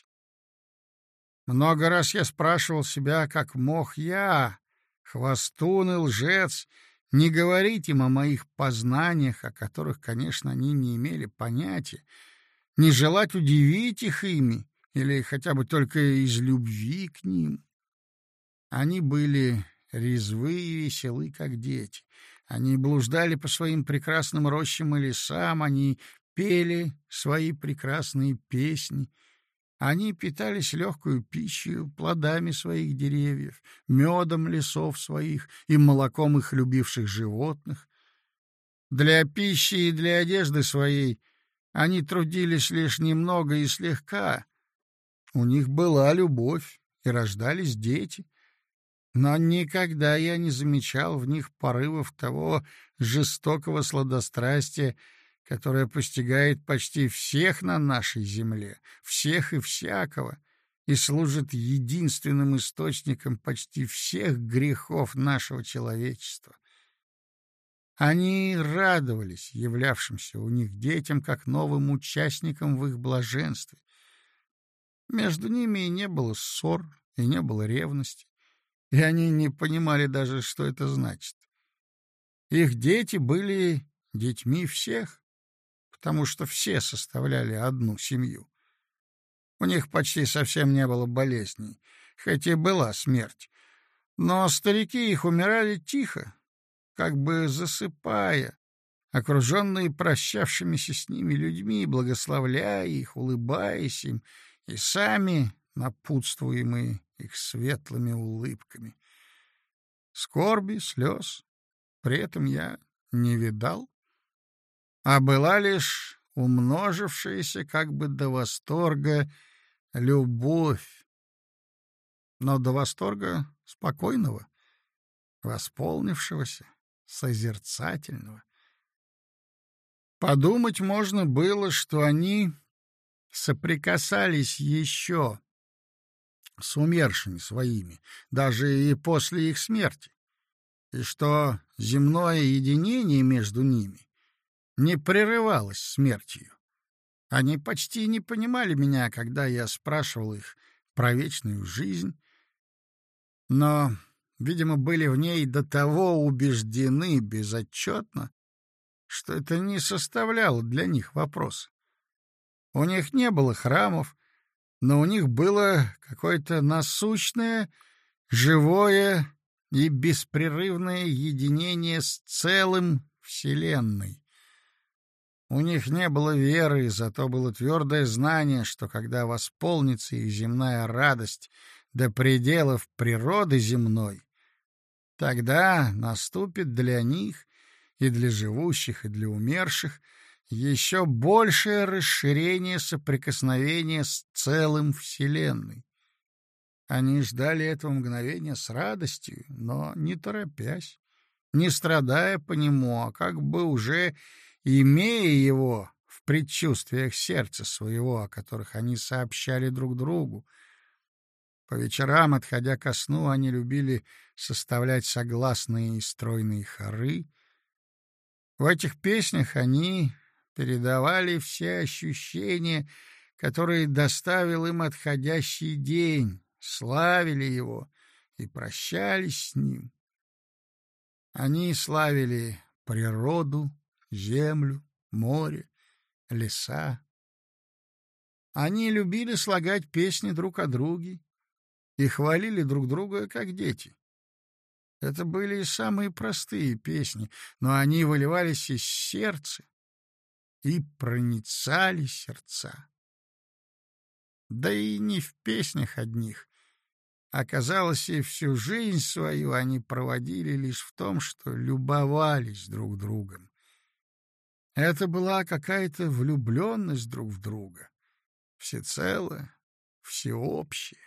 Много раз я спрашивал себя, как мог я, хвастун и лжец, не говорить им о моих познаниях, о которых, конечно, они не имели понятия, не желать удивить их ими, или хотя бы только из любви к ним. Они были резвы и веселы, как дети. Они блуждали по своим прекрасным рощам и лесам, они пели свои прекрасные песни. Они питались легкою пищей, плодами своих деревьев, медом лесов своих и молоком их любивших животных. Для пищи и для одежды своей они трудились лишь немного и слегка. У них была любовь, и рождались дети, но никогда я не замечал в них порывов того жестокого сладострастия, которое постигает почти всех на нашей земле, всех и всякого, и служит единственным источником почти всех грехов нашего человечества. Они радовались являвшимся у них детям как новым участникам в их блаженстве. Между ними и не было ссор, и не было ревности, и они не понимали даже, что это значит. Их дети были детьми всех, потому что все составляли одну семью. У них почти совсем не было болезней, хоть и была смерть, но старики их умирали тихо, как бы засыпая, окруженные прощавшимися с ними людьми, благословляя их, улыбаясь им, и сами напутствуемые их светлыми улыбками. Скорби, слез при этом я не видал, а была лишь умножившаяся как бы до восторга любовь, но до восторга спокойного, восполнившегося, созерцательного. Подумать можно было, что они соприкасались еще с умершими своими, даже и после их смерти, и что земное единение между ними не прерывалось смертью. Они почти не понимали меня, когда я спрашивал их про вечную жизнь, но, видимо, были в ней до того убеждены безотчетно, что это не составляло для них вопроса. У них не было храмов, но у них было какое-то насущное, живое и беспрерывное единение с целым Вселенной. У них не было веры, зато было твердое знание, что когда восполнится их земная радость до пределов природы земной, тогда наступит для них и для живущих, и для умерших еще большее расширение соприкосновения с целым Вселенной. Они ждали этого мгновения с радостью, но не торопясь, не страдая по нему, а как бы уже имея его в предчувствиях сердца своего, о которых они сообщали друг другу. По вечерам, отходя ко сну, они любили составлять согласные и стройные хоры. В этих песнях они передавали все ощущения, которые доставил им отходящий день, славили его и прощались с ним. Они славили природу, землю, море, леса. Они любили слагать песни друг о друге и хвалили друг друга, как дети. Это были самые простые песни, но они выливались из сердца и проницали сердца. Да и не в песнях одних. Оказалось, и всю жизнь свою они проводили лишь в том, что любовались друг другом. Это была какая-то влюбленность друг в друга, всецело, всеобщая.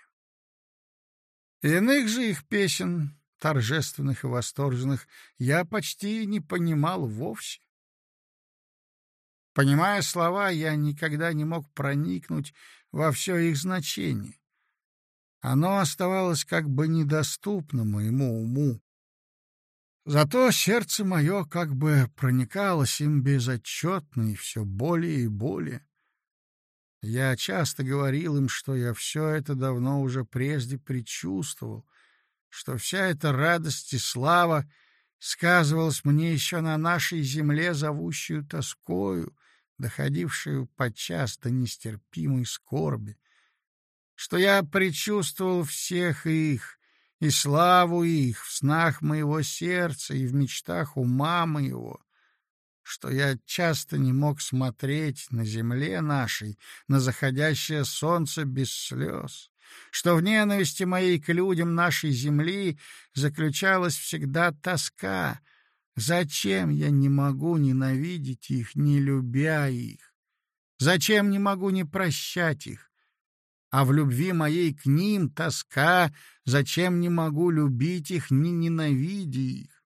Иных же их песен, торжественных и восторженных, я почти не понимал вовсе. Понимая слова, я никогда не мог проникнуть во все их значение. Оно оставалось как бы недоступно моему уму. Зато сердце мое как бы проникалось им безотчетно и все более и более. Я часто говорил им, что я все это давно уже прежде предчувствовал, что вся эта радость и слава сказывалась мне еще на нашей земле, зовущую тоскою, доходившую подчас до нестерпимой скорби, что я предчувствовал всех их, и славу их в снах моего сердца и в мечтах ума моего, что я часто не мог смотреть на земле нашей, на заходящее солнце без слез, что в ненависти моей к людям нашей земли заключалась всегда тоска. Зачем я не могу ненавидеть их, не любя их? Зачем не могу не прощать их? А в любви моей к ним тоска, зачем не могу любить их, не ненавидя их?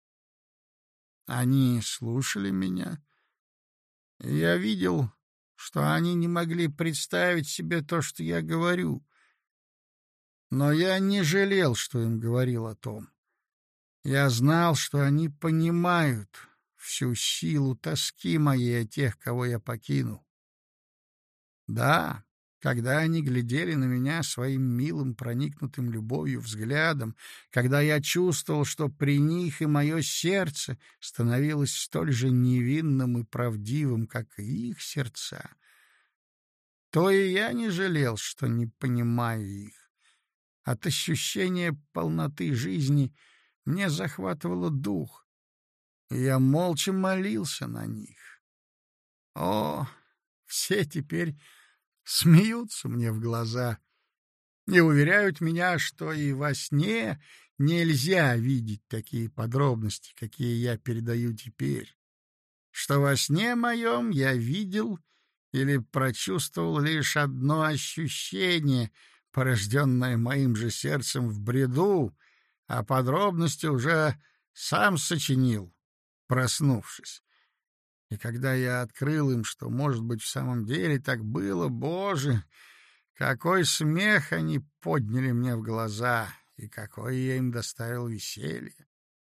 Они слушали меня, и я видел, что они не могли представить себе то, что я говорю. Но я не жалел, что им говорил о том. Я знал, что они понимают всю силу тоски моей о тех, кого я покинул. Да, когда они глядели на меня своим милым, проникнутым любовью взглядом, когда я чувствовал, что при них и мое сердце становилось столь же невинным и правдивым, как и их сердца, то и я не жалел, что не понимаю их. От ощущения полноты жизни мне захватывало дух, и я молча молился на них. О, все теперь смеются мне в глаза и уверяют меня, что и во сне нельзя видеть такие подробности, какие я передаю теперь, что во сне моем я видел или прочувствовал лишь одно ощущение, порожденное моим же сердцем в бреду, а подробности уже сам сочинил, проснувшись. И когда я открыл им, что, может быть, в самом деле так было, Боже, какой смех они подняли мне в глаза, и какое я им доставил веселье.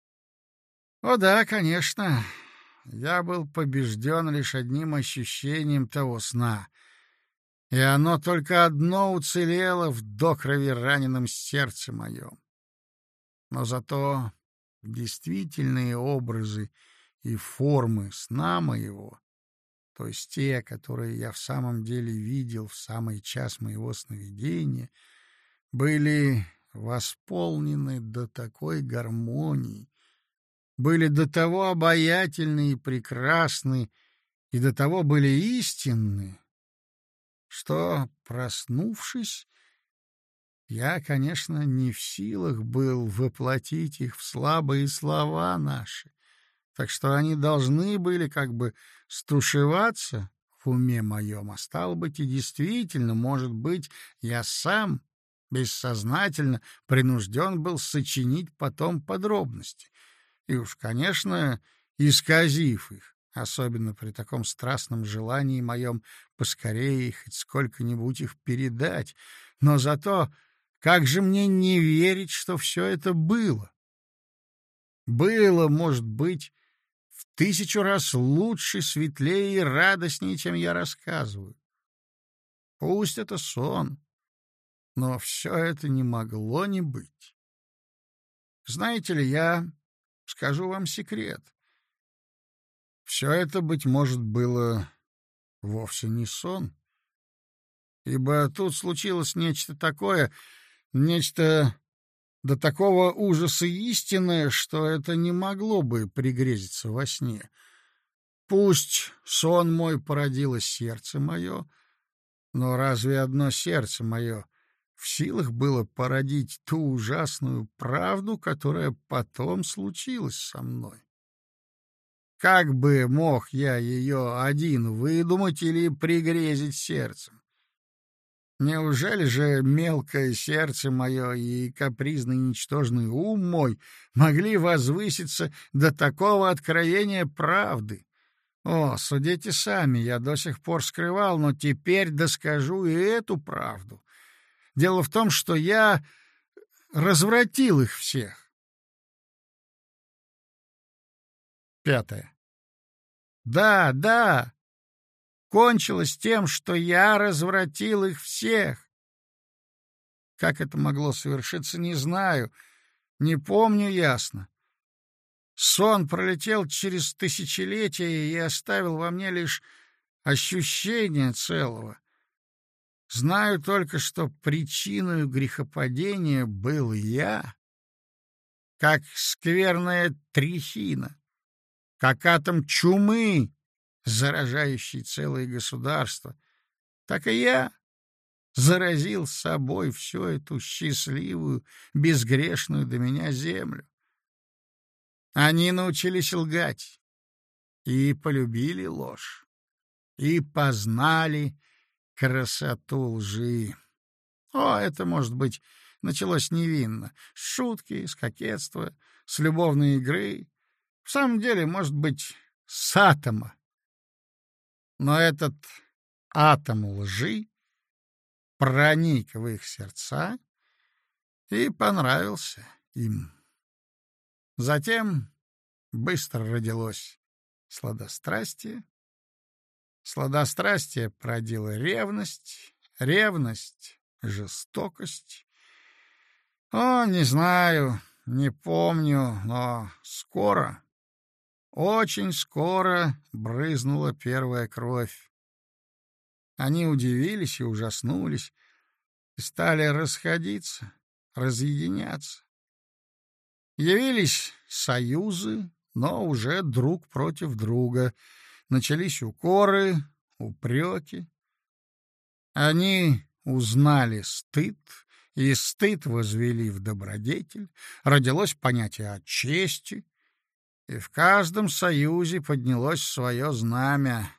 О да, конечно, я был побежден лишь одним ощущением того сна, и оно только одно уцелело в до крови раненом сердце моем. Но зато действительные образы и формы сна моего, то есть те, которые я в самом деле видел в самый час моего сновидения, были восполнены до такой гармонии, были до того обаятельны и прекрасны, и до того были истинны, что, проснувшись, я, конечно, не в силах был воплотить их в слабые слова наши, так что они должны были как бы стушеваться в уме моем, а стало быть, и действительно, может быть, я сам бессознательно принужден был сочинить потом подробности, и уж, конечно, исказив их, особенно при таком страстном желании моем поскорее хоть сколько-нибудь их передать, но зато Как же мне не верить, что все это было? Было, может быть, в тысячу раз лучше, светлее и радостнее, чем я рассказываю. Пусть это сон, но все это не могло не быть. Знаете ли, я скажу вам секрет. Все это, быть может, было вовсе не сон, ибо тут случилось нечто такое, нечто до такого ужаса истинное, что это не могло бы пригрезиться во сне. Пусть сон мой породило сердце мое, но разве одно сердце мое в силах было породить ту ужасную правду, которая потом случилась со мной? Как бы мог я ее один выдумать или пригрезить сердцем? Неужели же мелкое сердце мое и капризный ничтожный ум мой могли возвыситься до такого откровения правды? О, судите сами, я до сих пор скрывал, но теперь доскажу и эту правду. Дело в том, что я развратил их всех. Пятое. Да, да, кончилось тем, что я развратил их всех. Как это могло совершиться, не знаю, не помню ясно. Сон пролетел через тысячелетия и оставил во мне лишь ощущение целого. Знаю только, что причиной грехопадения был я, как скверная трихина, как атом чумы, заражающий целое государство, так и я заразил с собой всю эту счастливую, безгрешную до меня землю. Они научились лгать и полюбили ложь, и познали красоту лжи. О, это, может быть, началось невинно, с шутки, с кокетства, с любовной игры, в самом деле, может быть, с атома. Но этот атом лжи проник в их сердца и понравился им. Затем быстро родилось сладострастие. Сладострастие породило ревность, ревность — жестокость. О, не знаю, не помню, но скоро, очень скоро брызнула первая кровь. Они удивились и ужаснулись, и стали расходиться, разъединяться. Явились союзы, но уже друг против друга. Начались укоры, упреки. Они узнали стыд, и стыд возвели в добродетель. Родилось понятие о чести, и в каждом союзе поднялось свое знамя.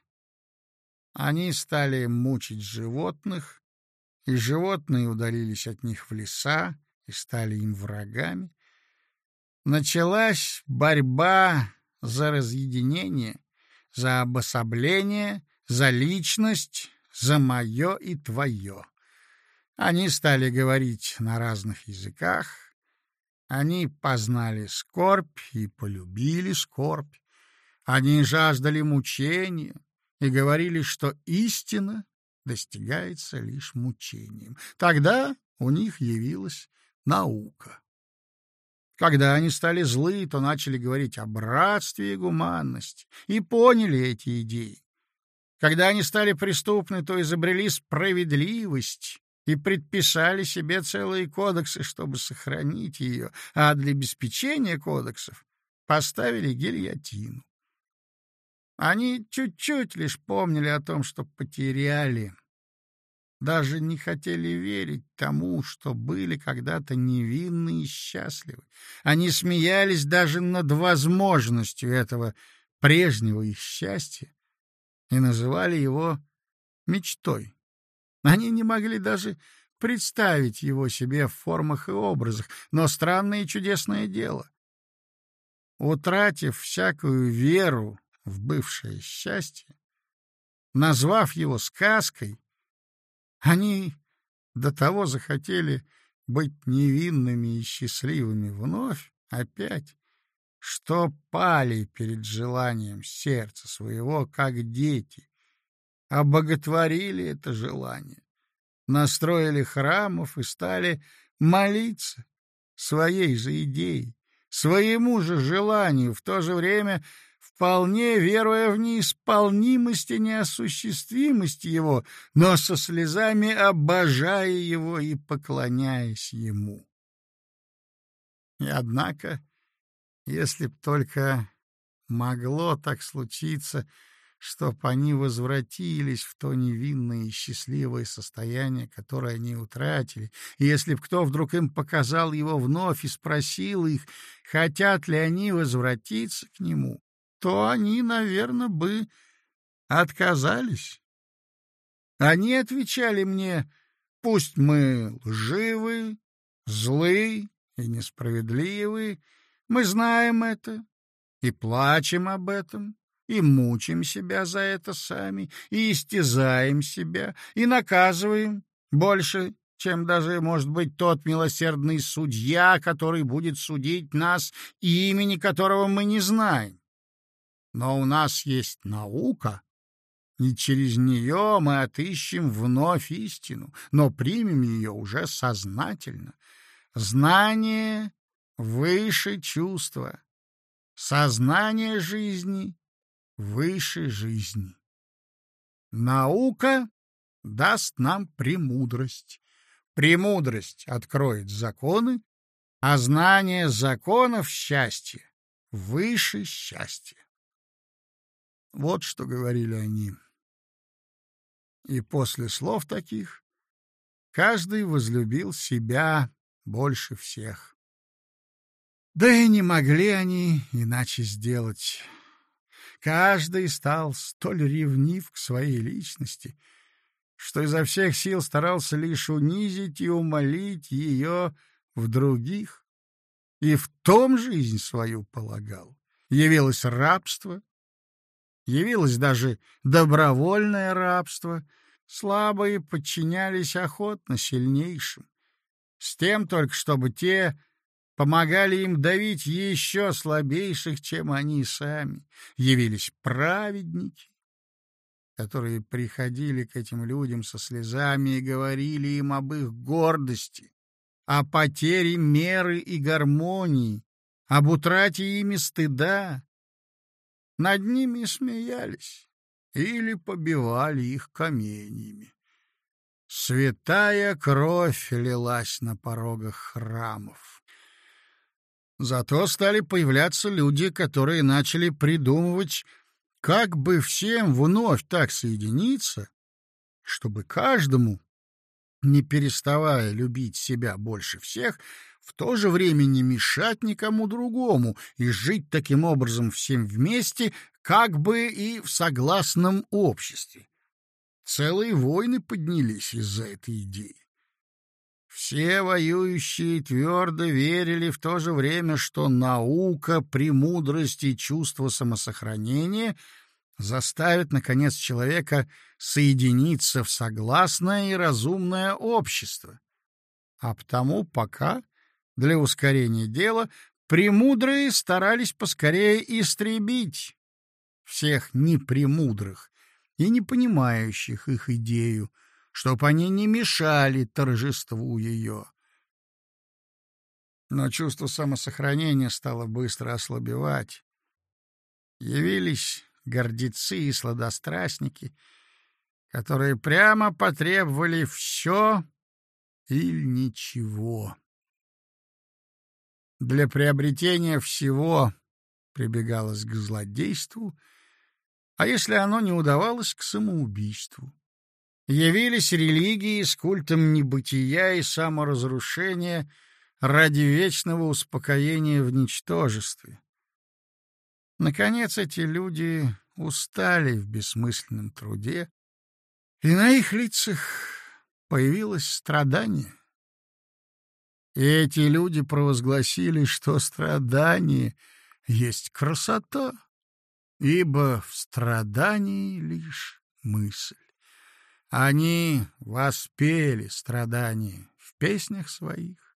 Они стали мучить животных, и животные удалились от них в леса и стали им врагами. Началась борьба за разъединение, за обособление, за личность, за мое и твое. Они стали говорить на разных языках. Они познали скорбь и полюбили скорбь. Они жаждали мучения и говорили, что истина достигается лишь мучением. Тогда у них явилась наука. Когда они стали злы, то начали говорить о братстве и гуманности и поняли эти идеи. Когда они стали преступны, то изобрели справедливость и предписали себе целые кодексы, чтобы сохранить ее, а для обеспечения кодексов поставили гильотину. Они чуть-чуть лишь помнили о том, что потеряли. Даже не хотели верить тому, что были когда-то невинны и счастливы. Они смеялись даже над возможностью этого прежнего их счастья и называли его мечтой. Они не могли даже представить его себе в формах и образах, но странное и чудесное дело. Утратив всякую веру в бывшее счастье, назвав его сказкой, они до того захотели быть невинными и счастливыми вновь, опять, что пали перед желанием сердца своего, как дети, обоготворили это желание, настроили храмов и стали молиться своей же идее, своему же желанию, в то же время вполне веруя в неисполнимость и неосуществимость его, но со слезами обожая его и поклоняясь ему. И однако, если б только могло так случиться, чтоб они возвратились в то невинное и счастливое состояние, которое они утратили, и если б кто вдруг им показал его вновь и спросил их, хотят ли они возвратиться к нему, то они, наверное, бы отказались. Они отвечали мне: пусть мы лживы, злы и несправедливы, мы знаем это и плачем об этом, и мучим себя за это сами, и истязаем себя, и наказываем больше, чем даже, может быть, тот милосердный судья, который будет судить нас, имени которого мы не знаем. Но у нас есть наука, и через нее мы отыщем вновь истину, но примем ее уже сознательно. Знание выше чувства, сознание жизни выше жизни. Наука даст нам премудрость. Премудрость откроет законы, а знание законов счастья выше счастья. Вот что говорили они. И после слов таких каждый возлюбил себя больше всех. Да и не могли они иначе сделать. Каждый стал столь ревнив к своей личности, что изо всех сил старался лишь унизить и умолить ее в других, и в том жизнь свою полагал. Явилось рабство, явилось даже добровольное рабство, слабые подчинялись охотно сильнейшим, с тем только, чтобы те помогали им давить еще слабейших, чем они сами. Явились праведники, которые приходили к этим людям со слезами и говорили им об их гордости, о потере меры и гармонии, об утрате ими стыда. Над ними смеялись или побивали их каменьями. Святая кровь лилась на порогах храмов. Зато стали появляться люди, которые начали придумывать, как бы всем вновь так соединиться, чтобы каждому, не переставая любить себя больше всех, в то же время не мешать никому другому и жить таким образом всем вместе, как бы и в согласном обществе. Целые войны поднялись из-за этой идеи. Все воюющие твердо верили в то же время, что наука, премудрость и чувство самосохранения заставят, наконец, человека соединиться в согласное и разумное общество. А потому пока, для ускорения дела, премудрые старались поскорее истребить всех непремудрых и не понимающих их идею, чтоб они не мешали торжеству ее. Но чувство самосохранения стало быстро ослабевать. Явились гордецы и сладострастники, которые прямо потребовали все или ничего. Для приобретения всего прибегалось к злодейству, а если оно не удавалось, к самоубийству. Явились религии с культом небытия и саморазрушения ради вечного успокоения в ничтожестве. Наконец, эти люди устали в бессмысленном труде, и на их лицах появилось страдание. И эти люди провозгласили, что страдание есть красота, ибо в страдании лишь мысль. Они воспели страдание в в песнях своих.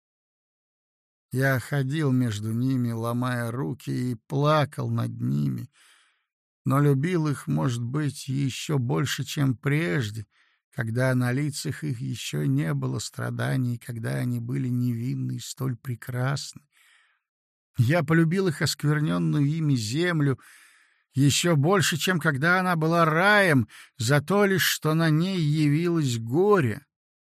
Я ходил между ними, ломая руки, и плакал над ними, но любил их, может быть, еще больше, чем прежде, когда на лицах их еще не было страданий, когда они были невинны и столь прекрасны. Я полюбил их оскверненную ими землю еще больше, чем когда она была раем, за то лишь, что на ней явилось горе.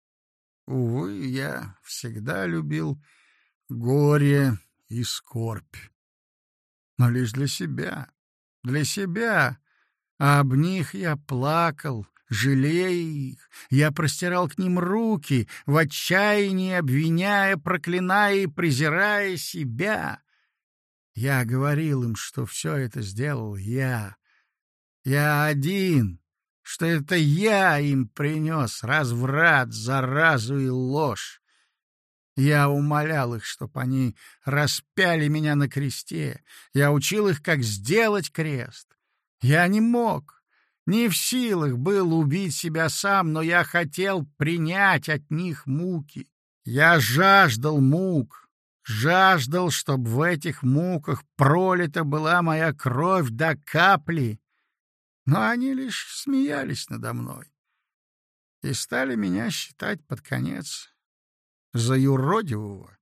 Увы, я всегда любил горе и скорбь, но лишь для себя, для себя, а об них я плакал, жалея их, я простирал к ним руки, в отчаянии обвиняя, проклиная и презирая себя. Я говорил им, что все это сделал я, я один, что это я им принес разврат, заразу и ложь. Я умолял их, чтоб они распяли меня на кресте. Я учил их, как сделать крест. Я не мог, не в силах был убить себя сам, но я хотел принять от них муки. Я жаждал мук, жаждал, чтоб в этих муках пролита была моя кровь до капли. Но они лишь смеялись надо мной и стали меня считать под конец за юродивого.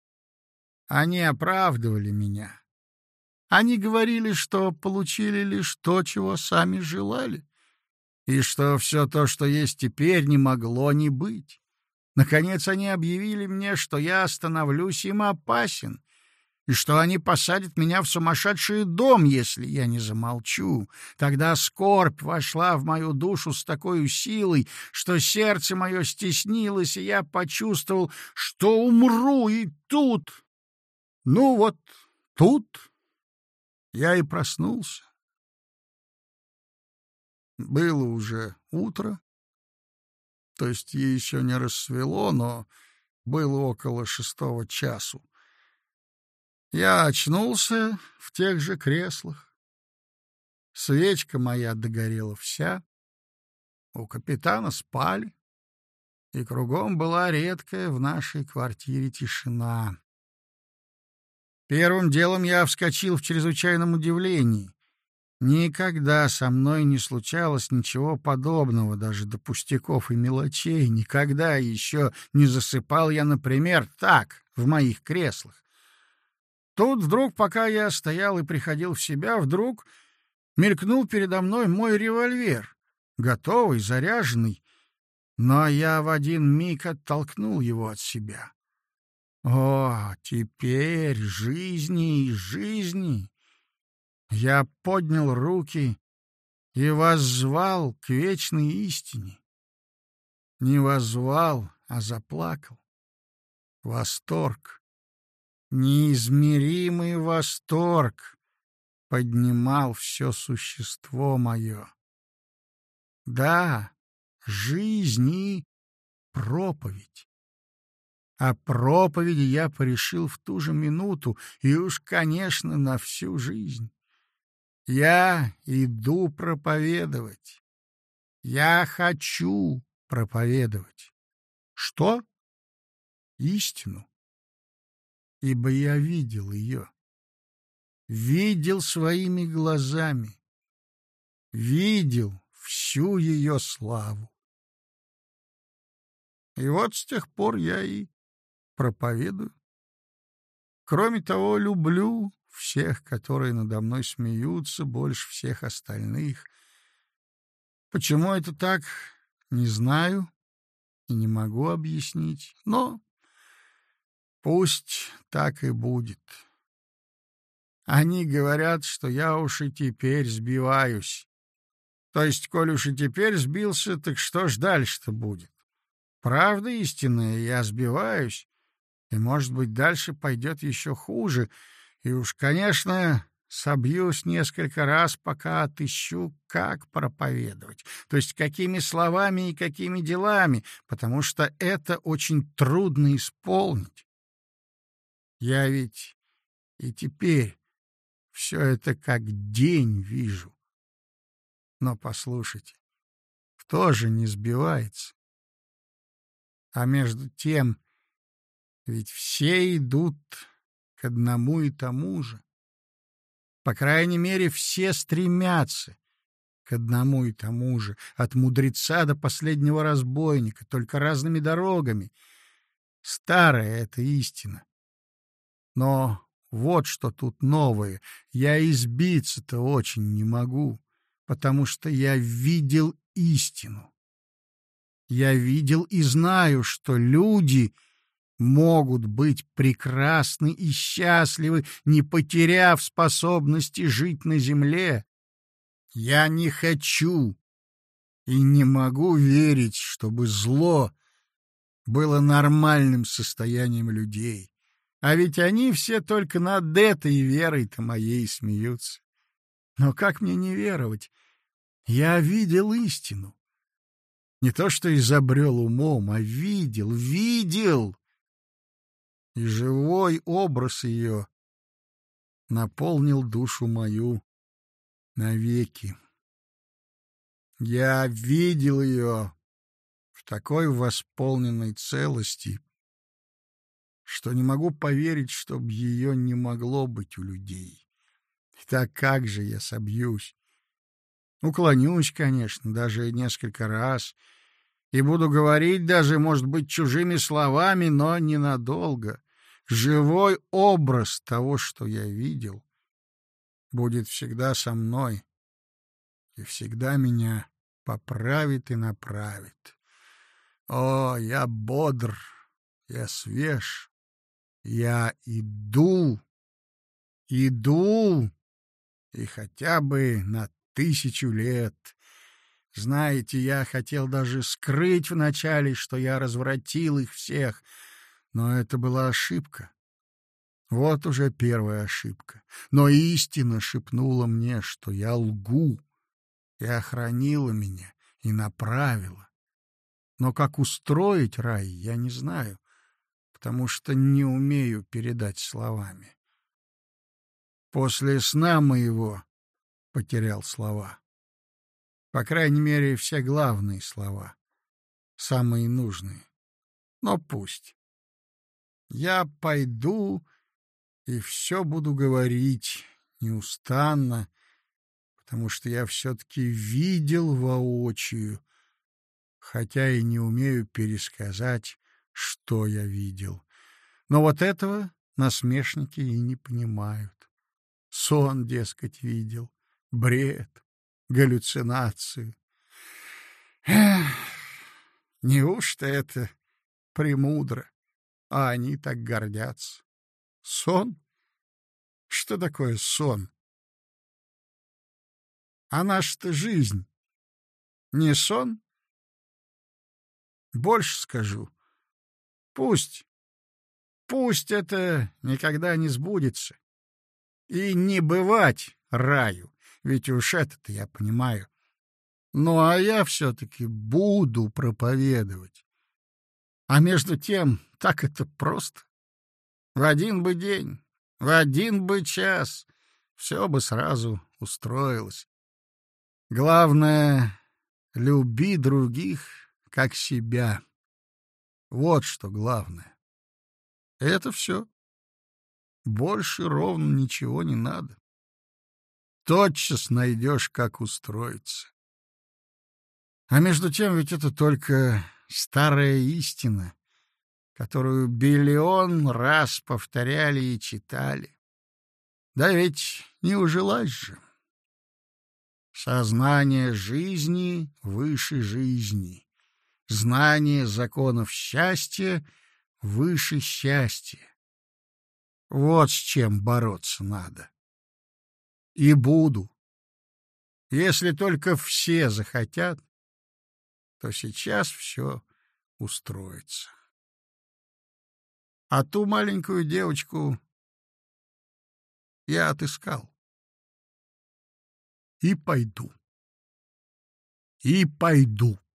Они оправдывали меня. Они говорили, что получили лишь то, чего сами желали, и что все то, что есть теперь, не могло не быть. Наконец они объявили мне, что я становлюсь им опасен, и что они посадят меня в сумасшедший дом, если я не замолчу. Тогда скорбь вошла в мою душу с такой силой, что сердце мое стеснилось, и я почувствовал, что умру, и тут, ну вот тут я и проснулся. Было уже утро, то есть еще не рассвело, но было около шестого часу. Я очнулся в тех же креслах. Свечка моя догорела вся. У капитана спали, и кругом была редкая в нашей квартире тишина. Первым делом я вскочил в чрезвычайном удивлении. Никогда со мной не случалось ничего подобного, даже до пустяков и мелочей. Никогда еще не засыпал я, например, так, в моих креслах. Тут вдруг, пока я стоял и приходил в себя, вдруг мелькнул передо мной мой револьвер, готовый, заряженный, но я в один миг оттолкнул его от себя. О, теперь жизни и жизни! Я поднял руки и воззвал к вечной истине. Не воззвал, а заплакал. Восторг, неизмеримый восторг поднимал все существо мое. Да, жизнь и проповедь. А проповеди я порешил в ту же минуту, и уж, конечно, на всю жизнь. Я иду проповедовать. Я хочу проповедовать. Что? Истину. Ибо я видел ее. Видел своими глазами. Видел всю ее славу. И вот с тех пор я и проповедую. Кроме того, люблю всех, которые надо мной смеются, больше всех остальных. Почему это так, не знаю и не могу объяснить, но пусть так и будет. Они говорят, что я уж и теперь сбиваюсь. То есть, коль уж и теперь сбился, так что ж дальше-то будет? Правда истинная, я сбиваюсь, и, может быть, дальше пойдет еще хуже, и уж, конечно, собьюсь несколько раз, пока отыщу, как проповедовать, то есть какими словами и какими делами, потому что это очень трудно исполнить. Я ведь и теперь все это как день вижу. Но послушайте, кто же не сбивается? А между тем, ведь все идут к одному и тому же. По крайней мере, все стремятся к одному и тому же, от мудреца до последнего разбойника, только разными дорогами. Старая это истина. Но вот что тут новое. Я избиться-то очень не могу, потому что я видел истину. Я видел и знаю, что люди могут быть прекрасны и счастливы, не потеряв способности жить на земле. Я не хочу и не могу верить, чтобы зло было нормальным состоянием людей. А ведь они все только над этой верой-то моей смеются. Но как мне не веровать? Я видел истину. Не то что изобрел умом, а видел, видел. И живой образ ее наполнил душу мою навеки. Я видел ее в такой восполненной целости, что не могу поверить, чтоб ее не могло быть у людей. И так как же я собьюсь? Уклонюсь, конечно, даже несколько раз, и буду говорить даже, может быть, чужими словами, но ненадолго. Живой образ того, что я видел, будет всегда со мной и всегда меня поправит и направит. О, я бодр, я свеж, я иду, иду, и хотя бы на тысячу лет. Знаете, я хотел даже скрыть вначале, что я развратил их всех, но это была ошибка. Вот уже первая ошибка. Но истина шепнула мне, что я лгу, и охранила меня, и направила. Но как устроить рай, я не знаю, потому что не умею передать словами. После сна моего потерял слова. По крайней мере, все главные слова, самые нужные. Но пусть. Я пойду и все буду говорить неустанно, потому что я все-таки видел воочию, хотя и не умею пересказать, что я видел. Но вот этого насмешники и не понимают. Сон, дескать, видел, бред, галлюцинацию. Эх, неужто это премудро, а они так гордятся? Сон? Что такое сон? А наша-то жизнь не сон? Больше скажу. Пусть, пусть это никогда не сбудется. И не бывать раю, ведь уж это-то я понимаю. Ну, а я все-таки буду проповедовать. А между тем, так это просто. В один бы день, в один бы час все бы сразу устроилось. Главное, люби других, как себя. Вот что главное. Это все. Больше ровно ничего не надо. Тотчас найдешь, как устроиться. А между тем ведь это только старая истина, которую биллион раз повторяли и читали. Да ведь не ужилась же. Сознание жизни выше жизни. Знание законов счастья выше счастья. Вот с чем бороться надо. И буду. Если только все захотят, то сейчас все устроится. А ту маленькую девочку я отыскал. И пойду. И пойду.